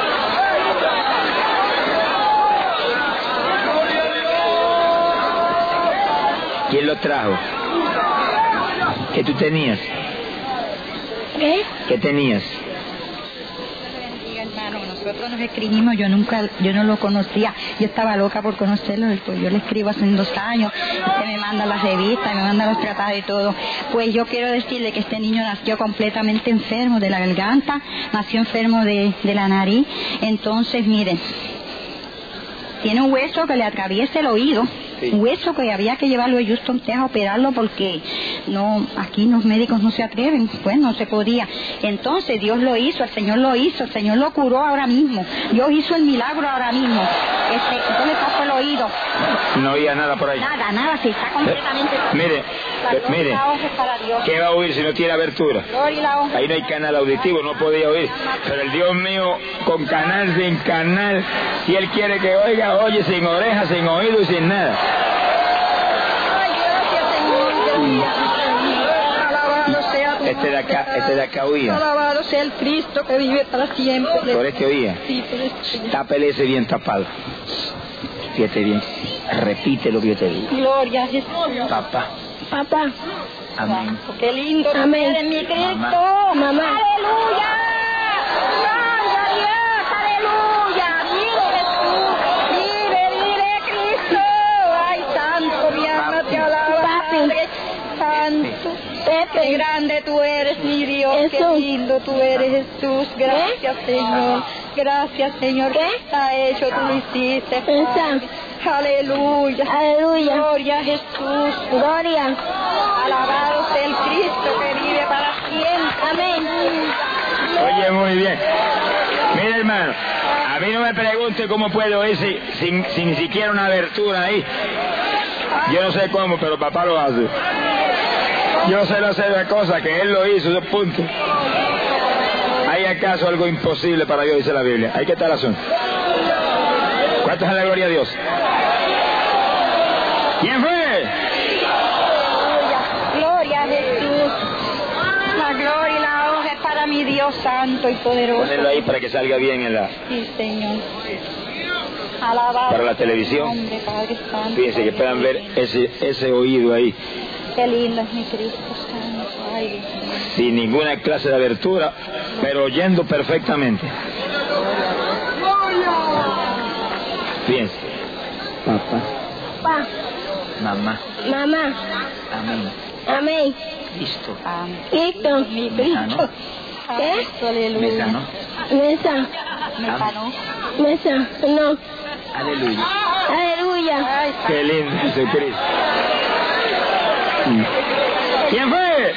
¿Quién lo trajo? ¿Qué tú tenías? ¿Qué? ¿Qué tenías? Hermano, nosotros nos escribimos, yo nunca, yo no lo conocía, yo estaba loca por conocerlo, pues yo le escribo hace dos años, usted me manda las revistas, me manda los tratados y todo. Pues yo quiero decirle que este niño nació completamente enfermo de la garganta, nació enfermo de, de la nariz, entonces miren, tiene un hueso que le atraviesa el oído. Sí. Un hueso que había que llevarlo a Houston, Texas a operarlo porque no, aquí los médicos no se atreven, pues no se podía. Entonces Dios lo hizo, el Señor lo hizo, el Señor lo curó ahora mismo. Dios hizo el milagro ahora mismo. Este, yo le tapo el oído. No oía nada por ahí. Nada, nada, sí, está completamente. Eh, mire, eh, mire, ¿qué va a oír si no tiene abertura? Ahí no hay canal auditivo, no podía oír. Pero el Dios mío, con canal, sin canal, si Él quiere que oiga, oye, sin orejas, sin oído y sin nada. Este de acá, este de acá oía. Alabado sea el Cristo que vive para siempre. ¿Por este oía? Sí, por este. Tápele ese bien tapado. Fíjate bien. Repite lo que yo te digo. Gloria a Jesús. Papá. Papá. Amén. Qué lindo. Amén. Eres mi Cristo. Mamá. Mamá. Aleluya. Gloria a Dios. Aleluya. Vive Jesús. Vive, vive Cristo. Ay, santo, mi alma te alaba. Padre santo. Qué grande tú eres, mi Dios. Qué lindo tú eres, Jesús. Gracias, Señor. Gracias, Señor. ¿Qué está hecho? Tú lo hiciste. Padre. Aleluya. Aleluya. Gloria a Jesús. Gloria. Alabado sea el Cristo que vive para siempre. Amén. Oye, muy bien. Mira, hermano, a mí no me pregunte cómo puedo oír si, sin, sin ni siquiera una abertura ahí. Yo no sé cómo, pero papá lo hace. Yo sé la serie de cosas que Él lo hizo, esos puntos. ¿Hay acaso algo imposible para Dios? Dice la Biblia. Hay que estar razón. ¿Cuántos es la gloria a Dios? ¿Quién fue? Gloria a Jesús. La gloria y la honra es para mi Dios santo y poderoso. Ponerlo ahí para que salga bien en la... Sí, Señor. Alabado. Para la televisión. Hombre, Padre Santo. Fíjense que puedan ver ese, ese oído ahí. Qué lindo es mi Cristo santo. Ay, Dios mío. Sin ninguna clase de abertura, pero oyendo perfectamente. Fíjense. Papá. Papá. Mamá. Mamá. Amén. Amén. Listo. Amén. Cristo. Mi Me sanó. Cristo. ¿Qué? Aleluya. Me sanó. Mesa. Me sanó. Mesa. No. Aleluya. Aleluya. Ay, Qué lindo Jesucristo. ¿Quién fue?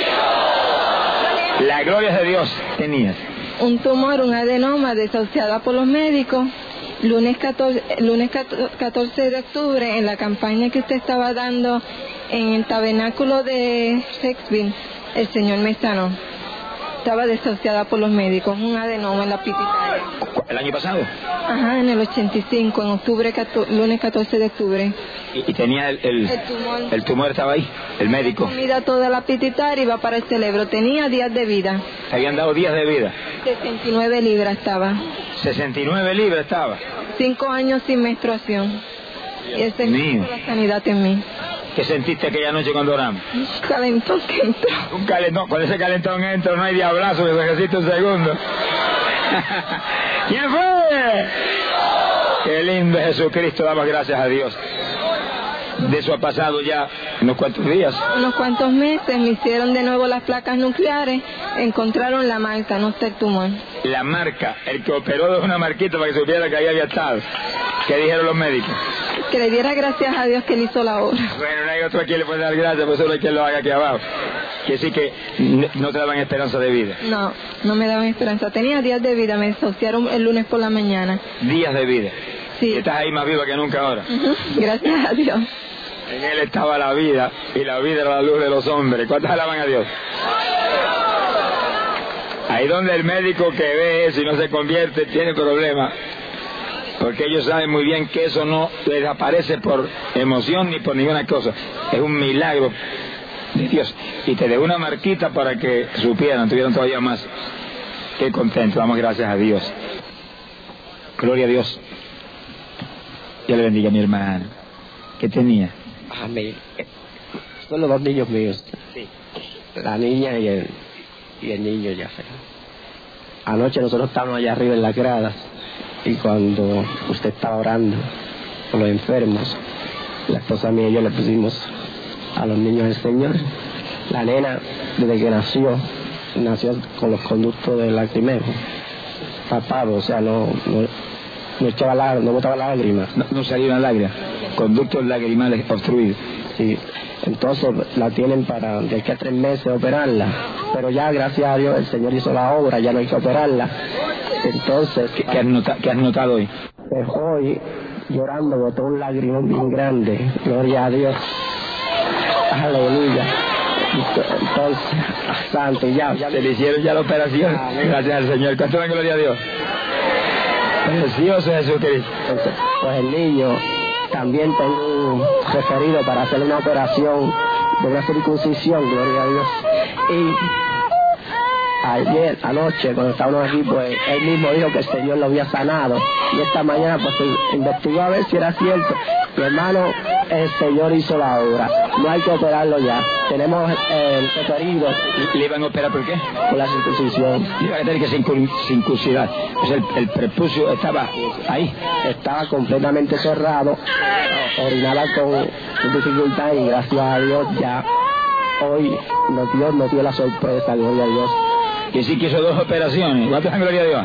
La gloria de Dios. Tenías un tumor, un adenoma desahuciada por los médicos. Lunes catorce, lunes catorce de octubre, en la campaña que usted estaba dando en el tabernáculo de Sexville, el Señor me sanó. Estaba desahuciada por los médicos, un adenoma en la pituitaria. ¿El año pasado? Ajá, en el ochenta y cinco, en octubre, lunes catorce de octubre. ¿Y, y tenía el, el, el tumor? El tumor estaba ahí, el médico. Comida toda la pituitaria y iba para el cerebro. Tenía días de vida. ¿Te habían dado días de vida? sesenta y nueve libras estaba. sesenta y nueve libras estaba. Cinco años sin menstruación. Y ese mío. es la sanidad en mí. ¿Qué sentiste aquella noche cuando oramos? Calentón que entró. Un calentón, con ese calentón entra, no hay diablazo que se ejercite un segundo. ¿Quién fue? Qué lindo es Jesucristo, damos gracias a Dios. De eso ha pasado ya unos cuantos días. Unos cuantos meses, me hicieron de nuevo las placas nucleares, encontraron la marca, no está el tumor. La marca, el que operó de una marquita para que supiera que ahí había estado. ¿Qué dijeron los médicos? Que le diera gracias a Dios que él hizo la obra. Bueno, no hay otro a quien le puede dar gracias, pues solo hay quien lo haga aquí abajo. Quiere decir que n- no te daban esperanza de vida. No, no me daban esperanza. Tenía días de vida, me desahuciaron el lunes por la mañana. Días de vida. Sí. Y estás ahí más viva que nunca ahora. Ujú, gracias a Dios. En él estaba la vida, y la vida era la luz de los hombres. ¿Cuántos alaban a Dios? Ahí donde el médico que ve eso y no se convierte tiene problemas, porque ellos saben muy bien que eso no desaparece por emoción ni por ninguna cosa. Es un milagro de Dios. Y te dejó una marquita para que supieran, tuvieran todavía más. Qué contento, damos gracias a Dios. Gloria a Dios. Dios le bendiga a mi hermano. ¿Qué tenía? Amén. Son los dos niños míos. Sí. La niña y el, y el niño ya. Anoche nosotros estábamos allá arriba en las gradas y cuando usted estaba orando por los enfermos, la esposa mía y yo le pusimos a los niños del Señor. La nena, desde que nació, nació con los conductos del lacrimeo tapados, o sea, no, no, no echaba lá- no botaba lágrimas. No, no salieron lágrimas. Conductos lagrimales obstruidos. Sí, entonces la tienen para de aquí a tres meses operarla, pero ya gracias a Dios el Señor hizo la obra, ya no hay que operarla. Entonces, ¿Qué, qué has, nota- qué has notado hoy? pues hoy llorando botó un lagrimón bien grande, gloria a Dios, aleluya. Entonces, santo, ya, ya Se le hicieron ya la operación. Amén. Gracias al Señor. ¿Cuánto dan gloria a Dios? Precioso Jesucristo. Entonces, pues el niño también tengo un referido para hacer una operación de una circuncisión, gloria a Dios. Y ayer, anoche, cuando estábamos aquí, pues él mismo dijo que el Señor lo había sanado. Y esta mañana, pues se investigó a ver si era cierto. Mi hermano, el Señor hizo la obra. No hay que operarlo ya. Tenemos eh, el referido ¿Le iban a operar por qué? por la circuncisión. Le iban a tener que circun- circuncidar. O sea, el, el prepucio estaba ahí. Estaba completamente cerrado, orinaba con dificultad y gracias a Dios ya hoy nos dio, nos dio la sorpresa, gloria a Dios. Que sí que hizo dos operaciones. ¿Cuánto dan gloria a Dios?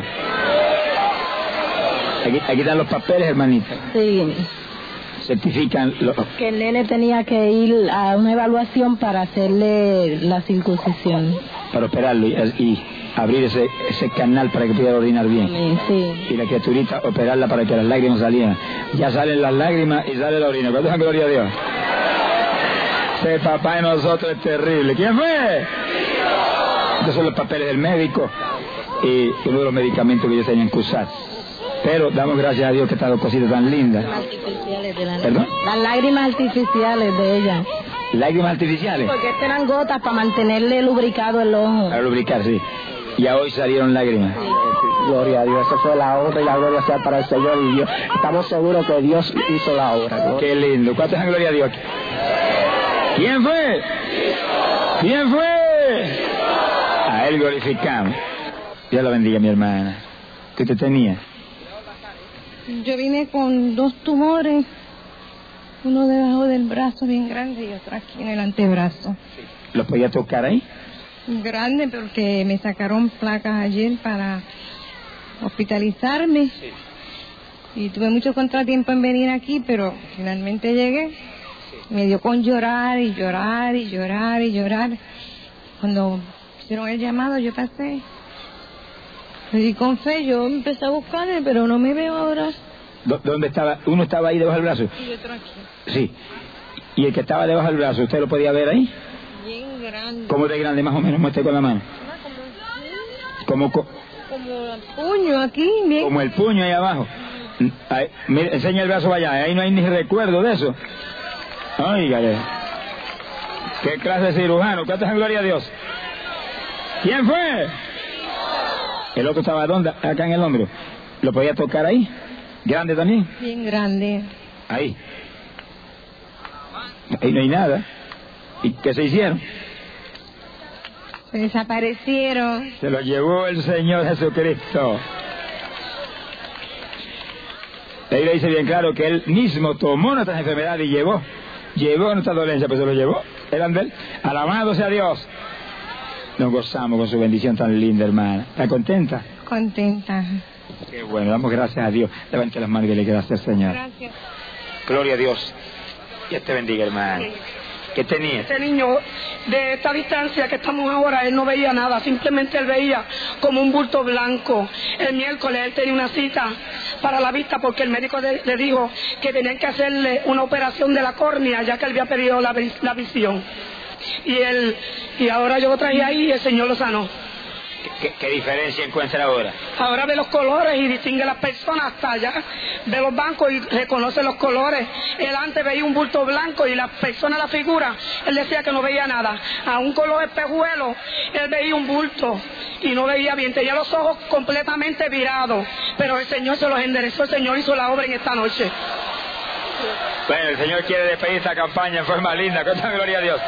Aquí, aquí están los papeles, hermanita. Sí, Certifican los... que el nene tenía que ir a una evaluación para hacerle la circuncisión. para operarlo y, y abrir ese, ese canal para que pudiera orinar bien. Amén, sí. Y la criaturita operarla para que las lágrimas salieran. Ya salen las lágrimas y sale la orina. ¿Cuánto es gloria a Dios? Ese papá de nosotros es terrible. ¿Quién fue? Estos son los papeles del médico y uno de los medicamentos que ellos tenían que usar. Pero damos gracias a Dios que estas dos cositas tan lindas. Artificiales de la ¿Perdón? Las lágrimas artificiales de ella. Lágrimas artificiales. Porque estas eran gotas para mantenerle lubricado el ojo. Para lubricar, sí. Y a hoy salieron lágrimas. Gloria a Dios, esa fue la honra y la gloria sea para el Señor y Dios. Estamos seguros que Dios hizo la obra, ¿no? Qué lindo. ¿Cuántas dan gloria a Dios aquí? ¿Quién fue? ¿Quién fue? A Él glorificamos. Dios la bendiga, mi hermana. ¿Qué te tenía? Yo vine con dos tumores, uno debajo del brazo bien grande y otro aquí en el antebrazo. ¿Lo podía tocar ahí? Grande porque me sacaron placas ayer para hospitalizarme y tuve mucho contratiempo en venir aquí, pero finalmente llegué. Me dio con llorar y llorar y llorar y llorar. Cuando hicieron el llamado yo pasé. Y con fe yo empecé a buscarle, pero no me veo ahora. ¿Dó- ¿Dónde estaba? ¿Uno estaba ahí debajo del brazo? Y otro aquí. Sí. ¿Y el que estaba debajo del brazo, usted lo podía ver ahí? Bien grande. ¿Cómo de grande más o menos? Muestre con la mano. Como, co- Como el puño aquí, bien. como el puño ahí abajo. Ahí, mire, enseña el brazo allá. Ahí no hay ni recuerdo de eso. Oiga, qué clase de cirujano. ¿Cuántas en gloria a Dios? ¿Quién fue? El otro estaba ¿dónde? Acá en el hombro. ¿Lo podía tocar ahí? ¿Grande también? Bien grande. Ahí. Ahí no hay nada. ¿Y qué se hicieron? Se desaparecieron. Se lo llevó el Señor Jesucristo. La Biblia dice bien claro que Él mismo tomó nuestras enfermedades y llevó, llevó nuestra dolencia, pues se lo llevó. Eran de Él. Alabado sea Dios. Nos gozamos con su bendición tan linda, hermana. ¿Está contenta? Contenta. Qué bueno, damos gracias a Dios. Levante las manos y dele gracias al Señor. Gracias. Gloria a Dios. Dios te bendiga, hermano. ¿Qué tenía? Este niño, de esta distancia que estamos ahora, él no veía nada, simplemente él veía como un bulto blanco. El miércoles él tenía una cita para la vista porque el médico de, le dijo que tenían que hacerle una operación de la córnea, ya que él había perdido la, la visión. Y él, y ahora yo lo traje ahí y el Señor lo sanó. ¿Qué, qué diferencia encuentra ahora? Ahora ve los colores y distingue las personas hasta allá. Ve los bancos y reconoce los colores. Él antes veía un bulto blanco y las personas, la figura, él decía que no veía nada. A un color espejuelo, él veía un bulto y no veía bien. Tenía los ojos completamente virados. Pero el Señor se los enderezó, el Señor hizo la obra en esta noche. Bueno, el Señor quiere despedir esta campaña en forma linda. Cuánta gloria a Dios.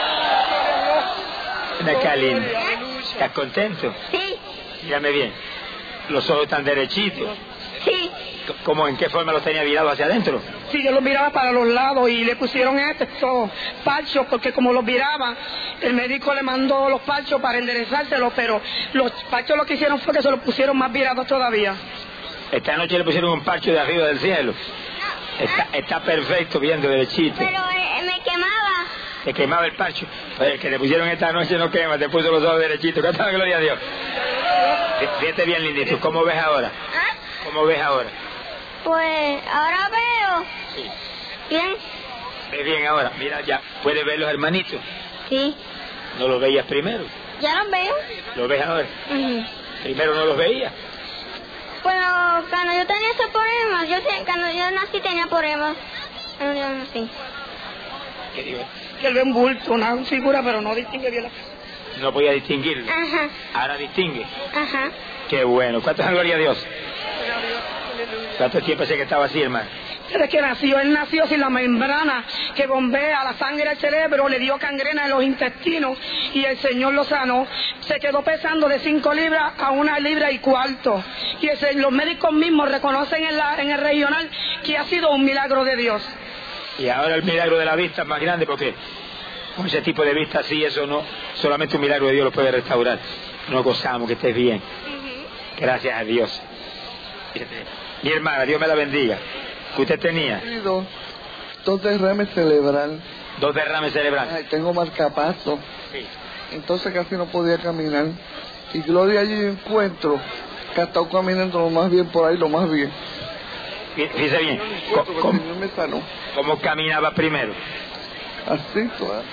Ven acá, lindo. ¿Estás contento? Sí. Mírame bien. Los ojos están derechitos. Sí. ¿Cómo, en qué forma los tenía virados hacia adentro? Sí, yo los miraba para los lados y le pusieron estos parchos porque como los viraba, el médico le mandó los parchos para enderezárselos, pero los parchos lo que hicieron fue que se los pusieron más virados todavía. Esta noche le pusieron un parcho de arriba del cielo. Está, está perfecto, viendo derechito. Pero eh, me quemaba. Te quemaba el parcho. Pues el que le pusieron esta noche no quema, te puso los ojos derechitos. Canta la gloria a Dios. Fíjate bien, lindito. ¿Cómo ves ahora? ¿Ah? ¿Cómo ves ahora? Pues ahora veo. Sí. Bien. ¿Ves bien ahora? Mira, ya puedes ver los hermanitos. Sí. ¿No los veías primero? Ya los veo. ¿Los ves ahora? Uh-huh. Primero no los veías. Bueno, cuando yo tenía esos problemas, yo cuando yo nací tenía problemas. Cuando yo nací. ¿Qué digo? Que él ve un bulto, una figura, pero no distingue bien la cosa. No podía distinguirlo. Ajá. Ahora distingue. Ajá. Qué bueno. ¿Cuánto es la gloria a Dios? ¿Cuánto tiempo hace que estaba así, hermano? Desde que nació, él nació sin la membrana que bombea la sangre al cerebro, le dio gangrena en los intestinos y el Señor lo sanó. Se quedó pesando de cinco libras a una libra y cuarto. Y ese, los médicos mismos reconocen en, la, en el regional que ha sido un milagro de Dios. Y ahora el milagro de la vista es más grande porque con ese tipo de vista así, eso no, solamente un milagro de Dios lo puede restaurar. Nos gozamos, que estés bien. Uh-huh. Gracias a Dios. Mi hermana, Dios me la bendiga. ¿Qué usted tenía? Dos, dos derrames cerebral. Dos derrames cerebrales. Ay, tengo marcapaso. Sí. Entonces casi no podía caminar. Y Gloria allí encuentro que ha estado caminando lo más bien por ahí, lo más bien. Fíjese bien. ¿Cómo, ¿Cómo, me sanó. ¿Cómo caminaba primero? Así, claro.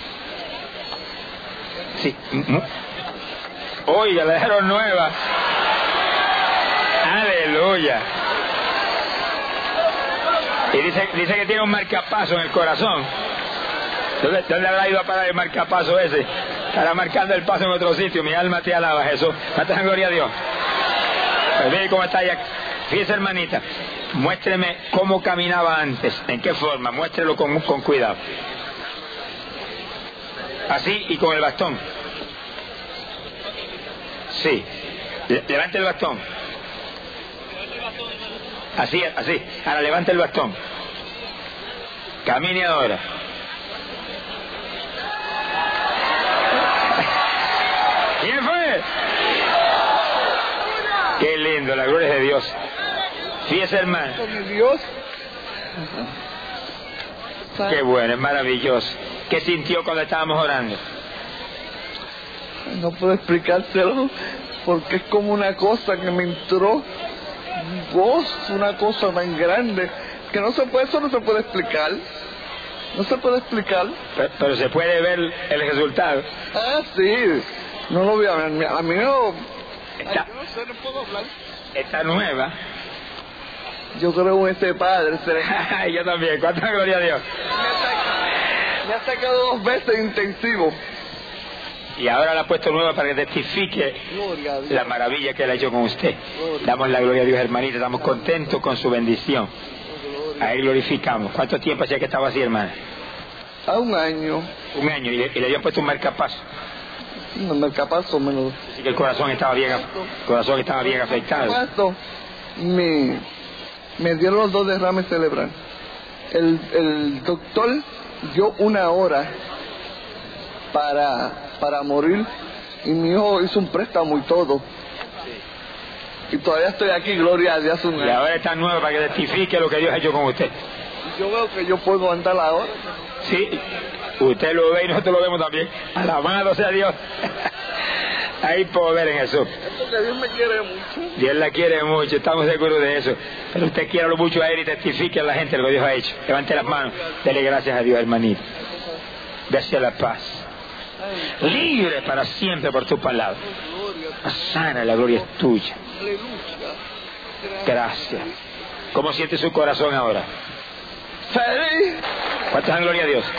Sí. Oiga, la dejaron nueva. Aleluya. Y dice, dice que tiene un marcapaso en el corazón. ¿Dónde, ¿Dónde habrá ido a parar el marcapaso ese? Estará marcando el paso en otro sitio. Mi alma te alaba, Jesús. Date gloria a Dios. Pues mire cómo está ya. Fíjese, hermanita. Muéstreme cómo caminaba antes. ¿En qué forma? Muéstrelo con, con cuidado. Así y con el bastón. Sí. Le, levante el bastón. Así, así. Ahora levante el bastón. Camine ahora. ¿Quién fue? Qué lindo, la gloria de Dios. Fíjese, hermano. Dios. Qué bueno, es maravilloso. ¿Qué sintió cuando estábamos orando? No puedo explicárselo porque es como una cosa que me entró. Voz, una cosa tan grande que no se puede, eso no se puede explicar. No se puede explicar. Pero, pero se puede ver el resultado. Ah, sí. No lo veo. A mí, a mí no. Está, Ay, yo no sé, no puedo hablar. Está nueva. Yo creo en este Padre. Yo también. ¿Cuánta gloria a Dios? Me ha sacado dos veces intensivo. Y ahora la ha puesto nueva para que testifique la maravilla que Él ha hecho con usted. Gloria. Damos la gloria a Dios, hermanita. Estamos contentos con su bendición. A Él glorificamos. ¿Cuánto tiempo hacía que estaba así, hermana? A un año. Un año. Y le, y le habían puesto un marcapaso. Un marcapaso me lo... Así que el corazón estaba bien, el corazón estaba bien afectado. Me, me dieron los dos derrames cerebrales. El, el doctor dio una hora para... para morir y mi hijo hizo un préstamo y todo y todavía estoy aquí, gloria a Dios. Y ahora está nuevo para que testifique lo que Dios ha hecho con usted. Yo veo que yo puedo andar ahora. Sí, Usted lo ve y nosotros lo vemos también. Alabado sea Dios. Hay poder en Jesús. Porque Dios me quiere mucho. Dios la quiere mucho, estamos seguros de eso. Pero usted quiere lo mucho a Él y testifique a la gente lo que Dios ha hecho. Levante las manos, dele gracias a Dios, hermanito. Gracias a la paz. Libre para siempre por tu palabra. Sana, la gloria es tuya. Gracias. ¿Cómo siente su corazón ahora? Feliz. ¿Cuántas dan gloria a Dios?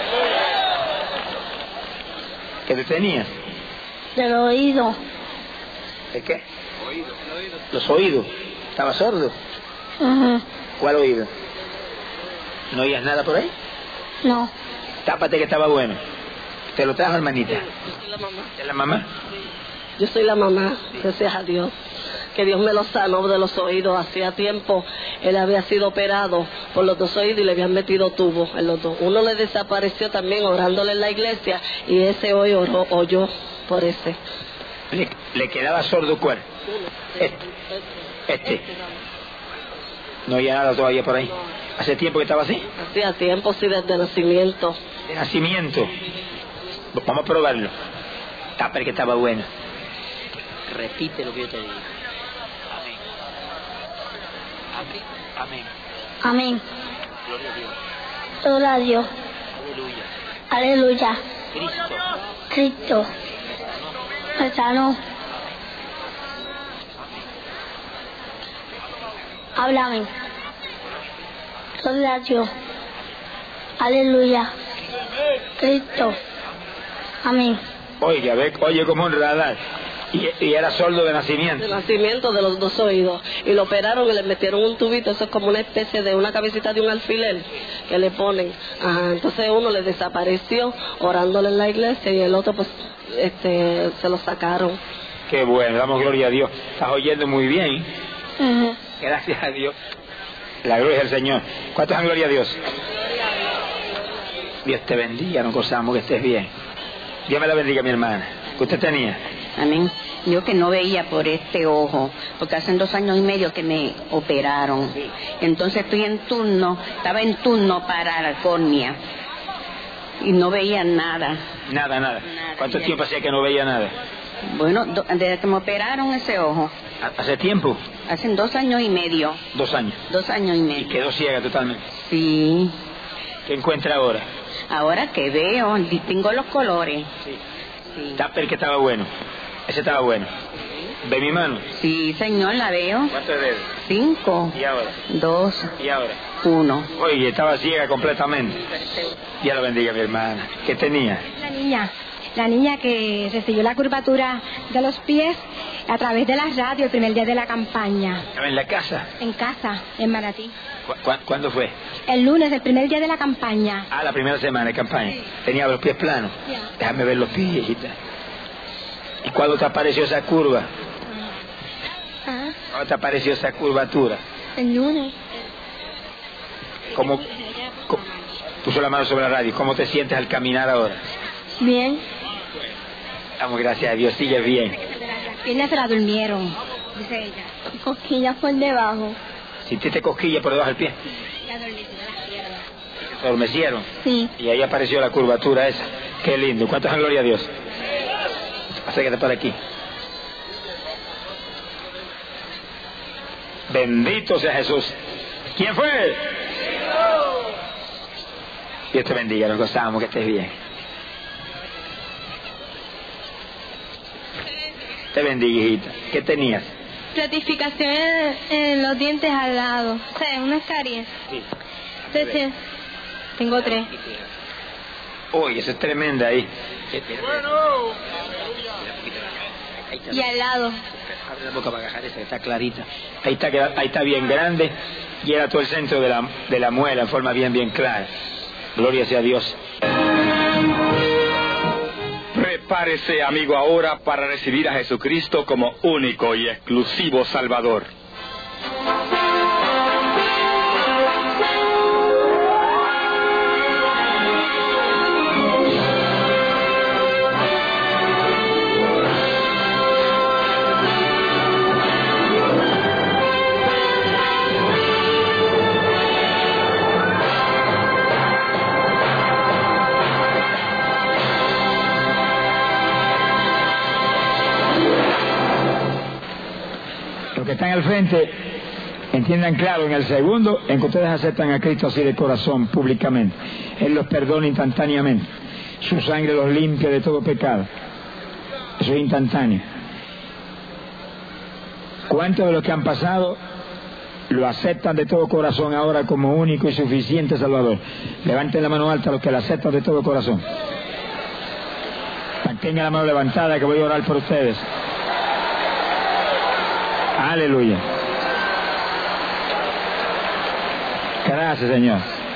¿Qué te tenías? Del oído. ¿De qué? Los oídos. ¿Estaba sordo? Uh-huh. ¿Cuál oído? ¿No oías nada por ahí? No. Tápate que estaba bueno. ¿Te lo trajo, hermanita? Yo soy la mamá. ¿Es la mamá? Yo soy la mamá, gracias a Dios. Que Dios me lo sanó de los oídos. Hacía tiempo él había sido operado por los dos oídos y le habían metido tubos en los dos. Uno le desapareció también orándole en la iglesia y ese hoy oró, oyó por ese. ¿Le, le quedaba sordo cuál? Este. Este. ¿No oía nada todavía por ahí? ¿Hace tiempo que estaba así? Hacía tiempo, sí, desde nacimiento. ¿De nacimiento? Vamos a probarlo. Tápale que estaba bueno. Repite lo que yo te digo. Amén. Amén. Amén. Gloria a Dios. Gloria a Dios. Aleluya. Aleluya. Cristo. Cristo. Me sanó. Háblame. Gloria a Dios. Aleluya. Cristo. Amén. Oye, ve, oye como un radar. Y, y era sordo de nacimiento. De nacimiento de los dos oídos. Y lo operaron y le metieron un tubito. Eso es como una especie de una cabecita de un alfiler que le ponen. Ajá, entonces uno le desapareció orándole en la iglesia y el otro pues este se lo sacaron. Qué bueno, damos gloria a Dios. Estás oyendo muy bien. Uh-huh. Gracias a Dios. La gloria del Señor. ¿Cuántos dan gloria a Dios? Dios te bendiga, nos gozamos que estés bien. Dios me la bendiga, mi hermana. ¿Qué usted tenía? Amén. Yo que no veía por este ojo, porque hace dos años y medio que me operaron. Entonces estoy en turno, estaba en turno para la córnea y no veía nada. Nada, nada. Nada. ¿Cuánto Ya. tiempo hacía que no veía nada? Bueno, do, desde que me operaron ese ojo, ¿Hace tiempo? hace dos años y medio, Dos años. dos años y Y medio. quedó ciega totalmente. Sí. ¿Qué encuentra ahora? Ahora que veo, distingo los colores. Sí. Sí. Tapper que estaba bueno. Ese estaba bueno. ¿Ve mi mano? Sí, señor, la veo. ¿Cuántos dedos? Cinco, ¿Y ahora? dos, ¿Y ahora? uno. Oye, estaba ciega completamente. Dios la bendiga, mi hermana. ¿Qué tenía? La niña, la niña que recibió la curvatura de los pies a través de la radio el primer día de la campaña, ¿Estaba en la casa? en casa, en Maratí. ¿Cu cu ¿Cuándo fue? El lunes, el primer día de la campaña. Ah, la primera semana de campaña. Tenía los pies planos. Ya. Déjame ver los pies, hijita. ¿Y cuándo te apareció esa curva? Ah, ¿Cuándo te apareció esa curvatura? el lunes. ¿Cómo, cómo- puso la mano sobre la radio? ¿Cómo te sientes al caminar ahora? Bien. Damos gracias a Dios, sigue bien. Las piernas se la durmieron, dice ella. Cosquillas por debajo. ¿Sintiste cosquilla por debajo del pie? Ya adormeció las piernas. Se adormecieron. Sí. Y ahí apareció la curvatura esa. Qué lindo. ¿Cuántas gloria a Dios? Acércate para aquí. Bendito sea Jesús. ¿Quién fue? Dios te bendiga, nos gozamos, que estés bien. Te bendiga, hijita. ¿Qué tenías? Certificación en, en los dientes al lado. O sea, unas caries. Sí. Entonces, tengo tres. Uy, eso es tremenda ahí. Y al lado. Abre la boca para agajar esa, que está clarita. Ahí está, queda- ahí está bien grande y era todo el centro de la, de la muela en forma bien, bien clara. Gloria sea a Dios. Prepárese, amigo, ahora para recibir a Jesucristo como único y exclusivo Salvador. están al frente, entiendan claro, en el segundo, en que ustedes aceptan a Cristo así de corazón, públicamente, Él los perdona instantáneamente. Su sangre los limpia de todo pecado. Eso es instantáneo. ¿Cuántos de los que han pasado lo aceptan de todo corazón ahora como único y suficiente Salvador? Levanten la mano alta los que lo aceptan de todo corazón. Mantengan la mano levantada que voy a orar por ustedes. Aleluya. Gracias, Señor.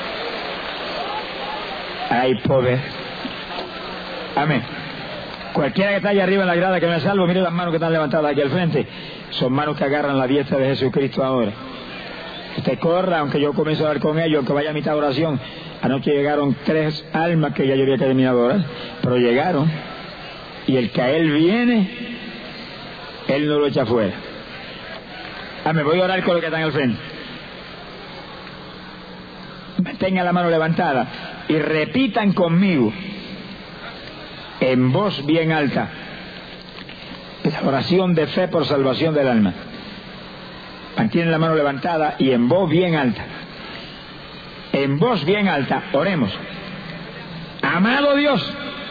Ay, pobre. Amén. Cualquiera que está allá arriba en la grada que no es salvo, mire las manos que están levantadas aquí al frente. Son manos que agarran la diestra de Jesucristo ahora. Usted corra, aunque yo comience a hablar con ellos, aunque vaya a mitad de oración. Anoche llegaron tres almas que ya yo había terminado de orar, pero llegaron. Y el que a Él viene, Él no lo echa fuera. Ah, me voy a orar con los que están al frente. Mantengan la mano levantada y repitan conmigo en voz bien alta la oración de fe por salvación del alma. Mantienen la mano levantada y en voz bien alta, en voz bien alta, oremos. Amado Dios,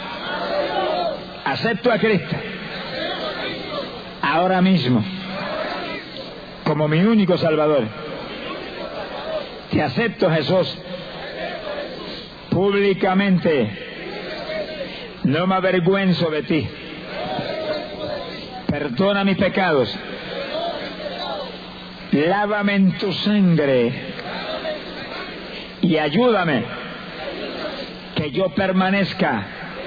acepto a Cristo ahora mismo como mi único Salvador. Te acepto, Jesús, públicamente. No me avergüenzo de ti. Perdona mis pecados. Lávame en tu sangre y ayúdame que yo permanezca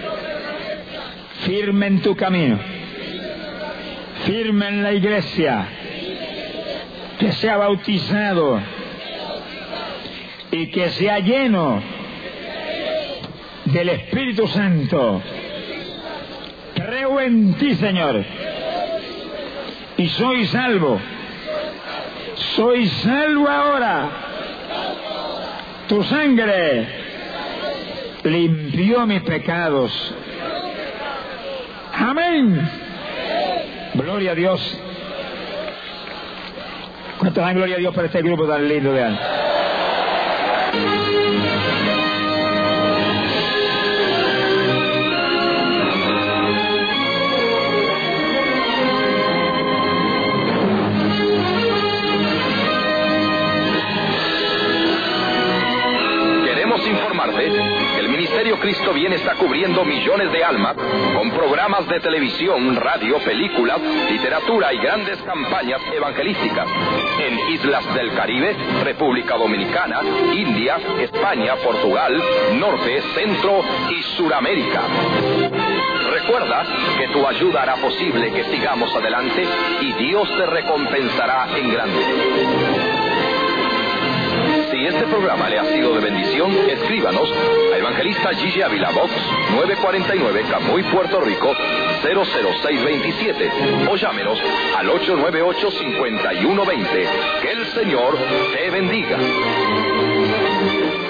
firme en tu camino, firme en la iglesia, que sea bautizado y que sea lleno del Espíritu Santo. Creo en ti, Señor, y soy salvo. Soy salvo ahora. Tu sangre limpió mis pecados. Amén. Gloria a Dios. ¿Cuántos dan gloria a Dios por este grupo tan lindo de almas? Informarte que el Ministerio Cristo Viene está cubriendo millones de almas con programas de televisión, radio, películas, literatura y grandes campañas evangelísticas en islas del Caribe, República Dominicana, India, España, Portugal, Norte, Centro y Suramérica. Recuerda que tu ayuda hará posible que sigamos adelante y Dios te recompensará en grande. Si este programa le ha sido de bendición, escríbanos a Evangelista Gigi Ávila, Box nueve cuarenta y nueve, Camuy, Puerto Rico, cero cero seis veintisiete, o llámenos al ocho nueve ocho, cinco uno dos cero. Que el Señor te bendiga.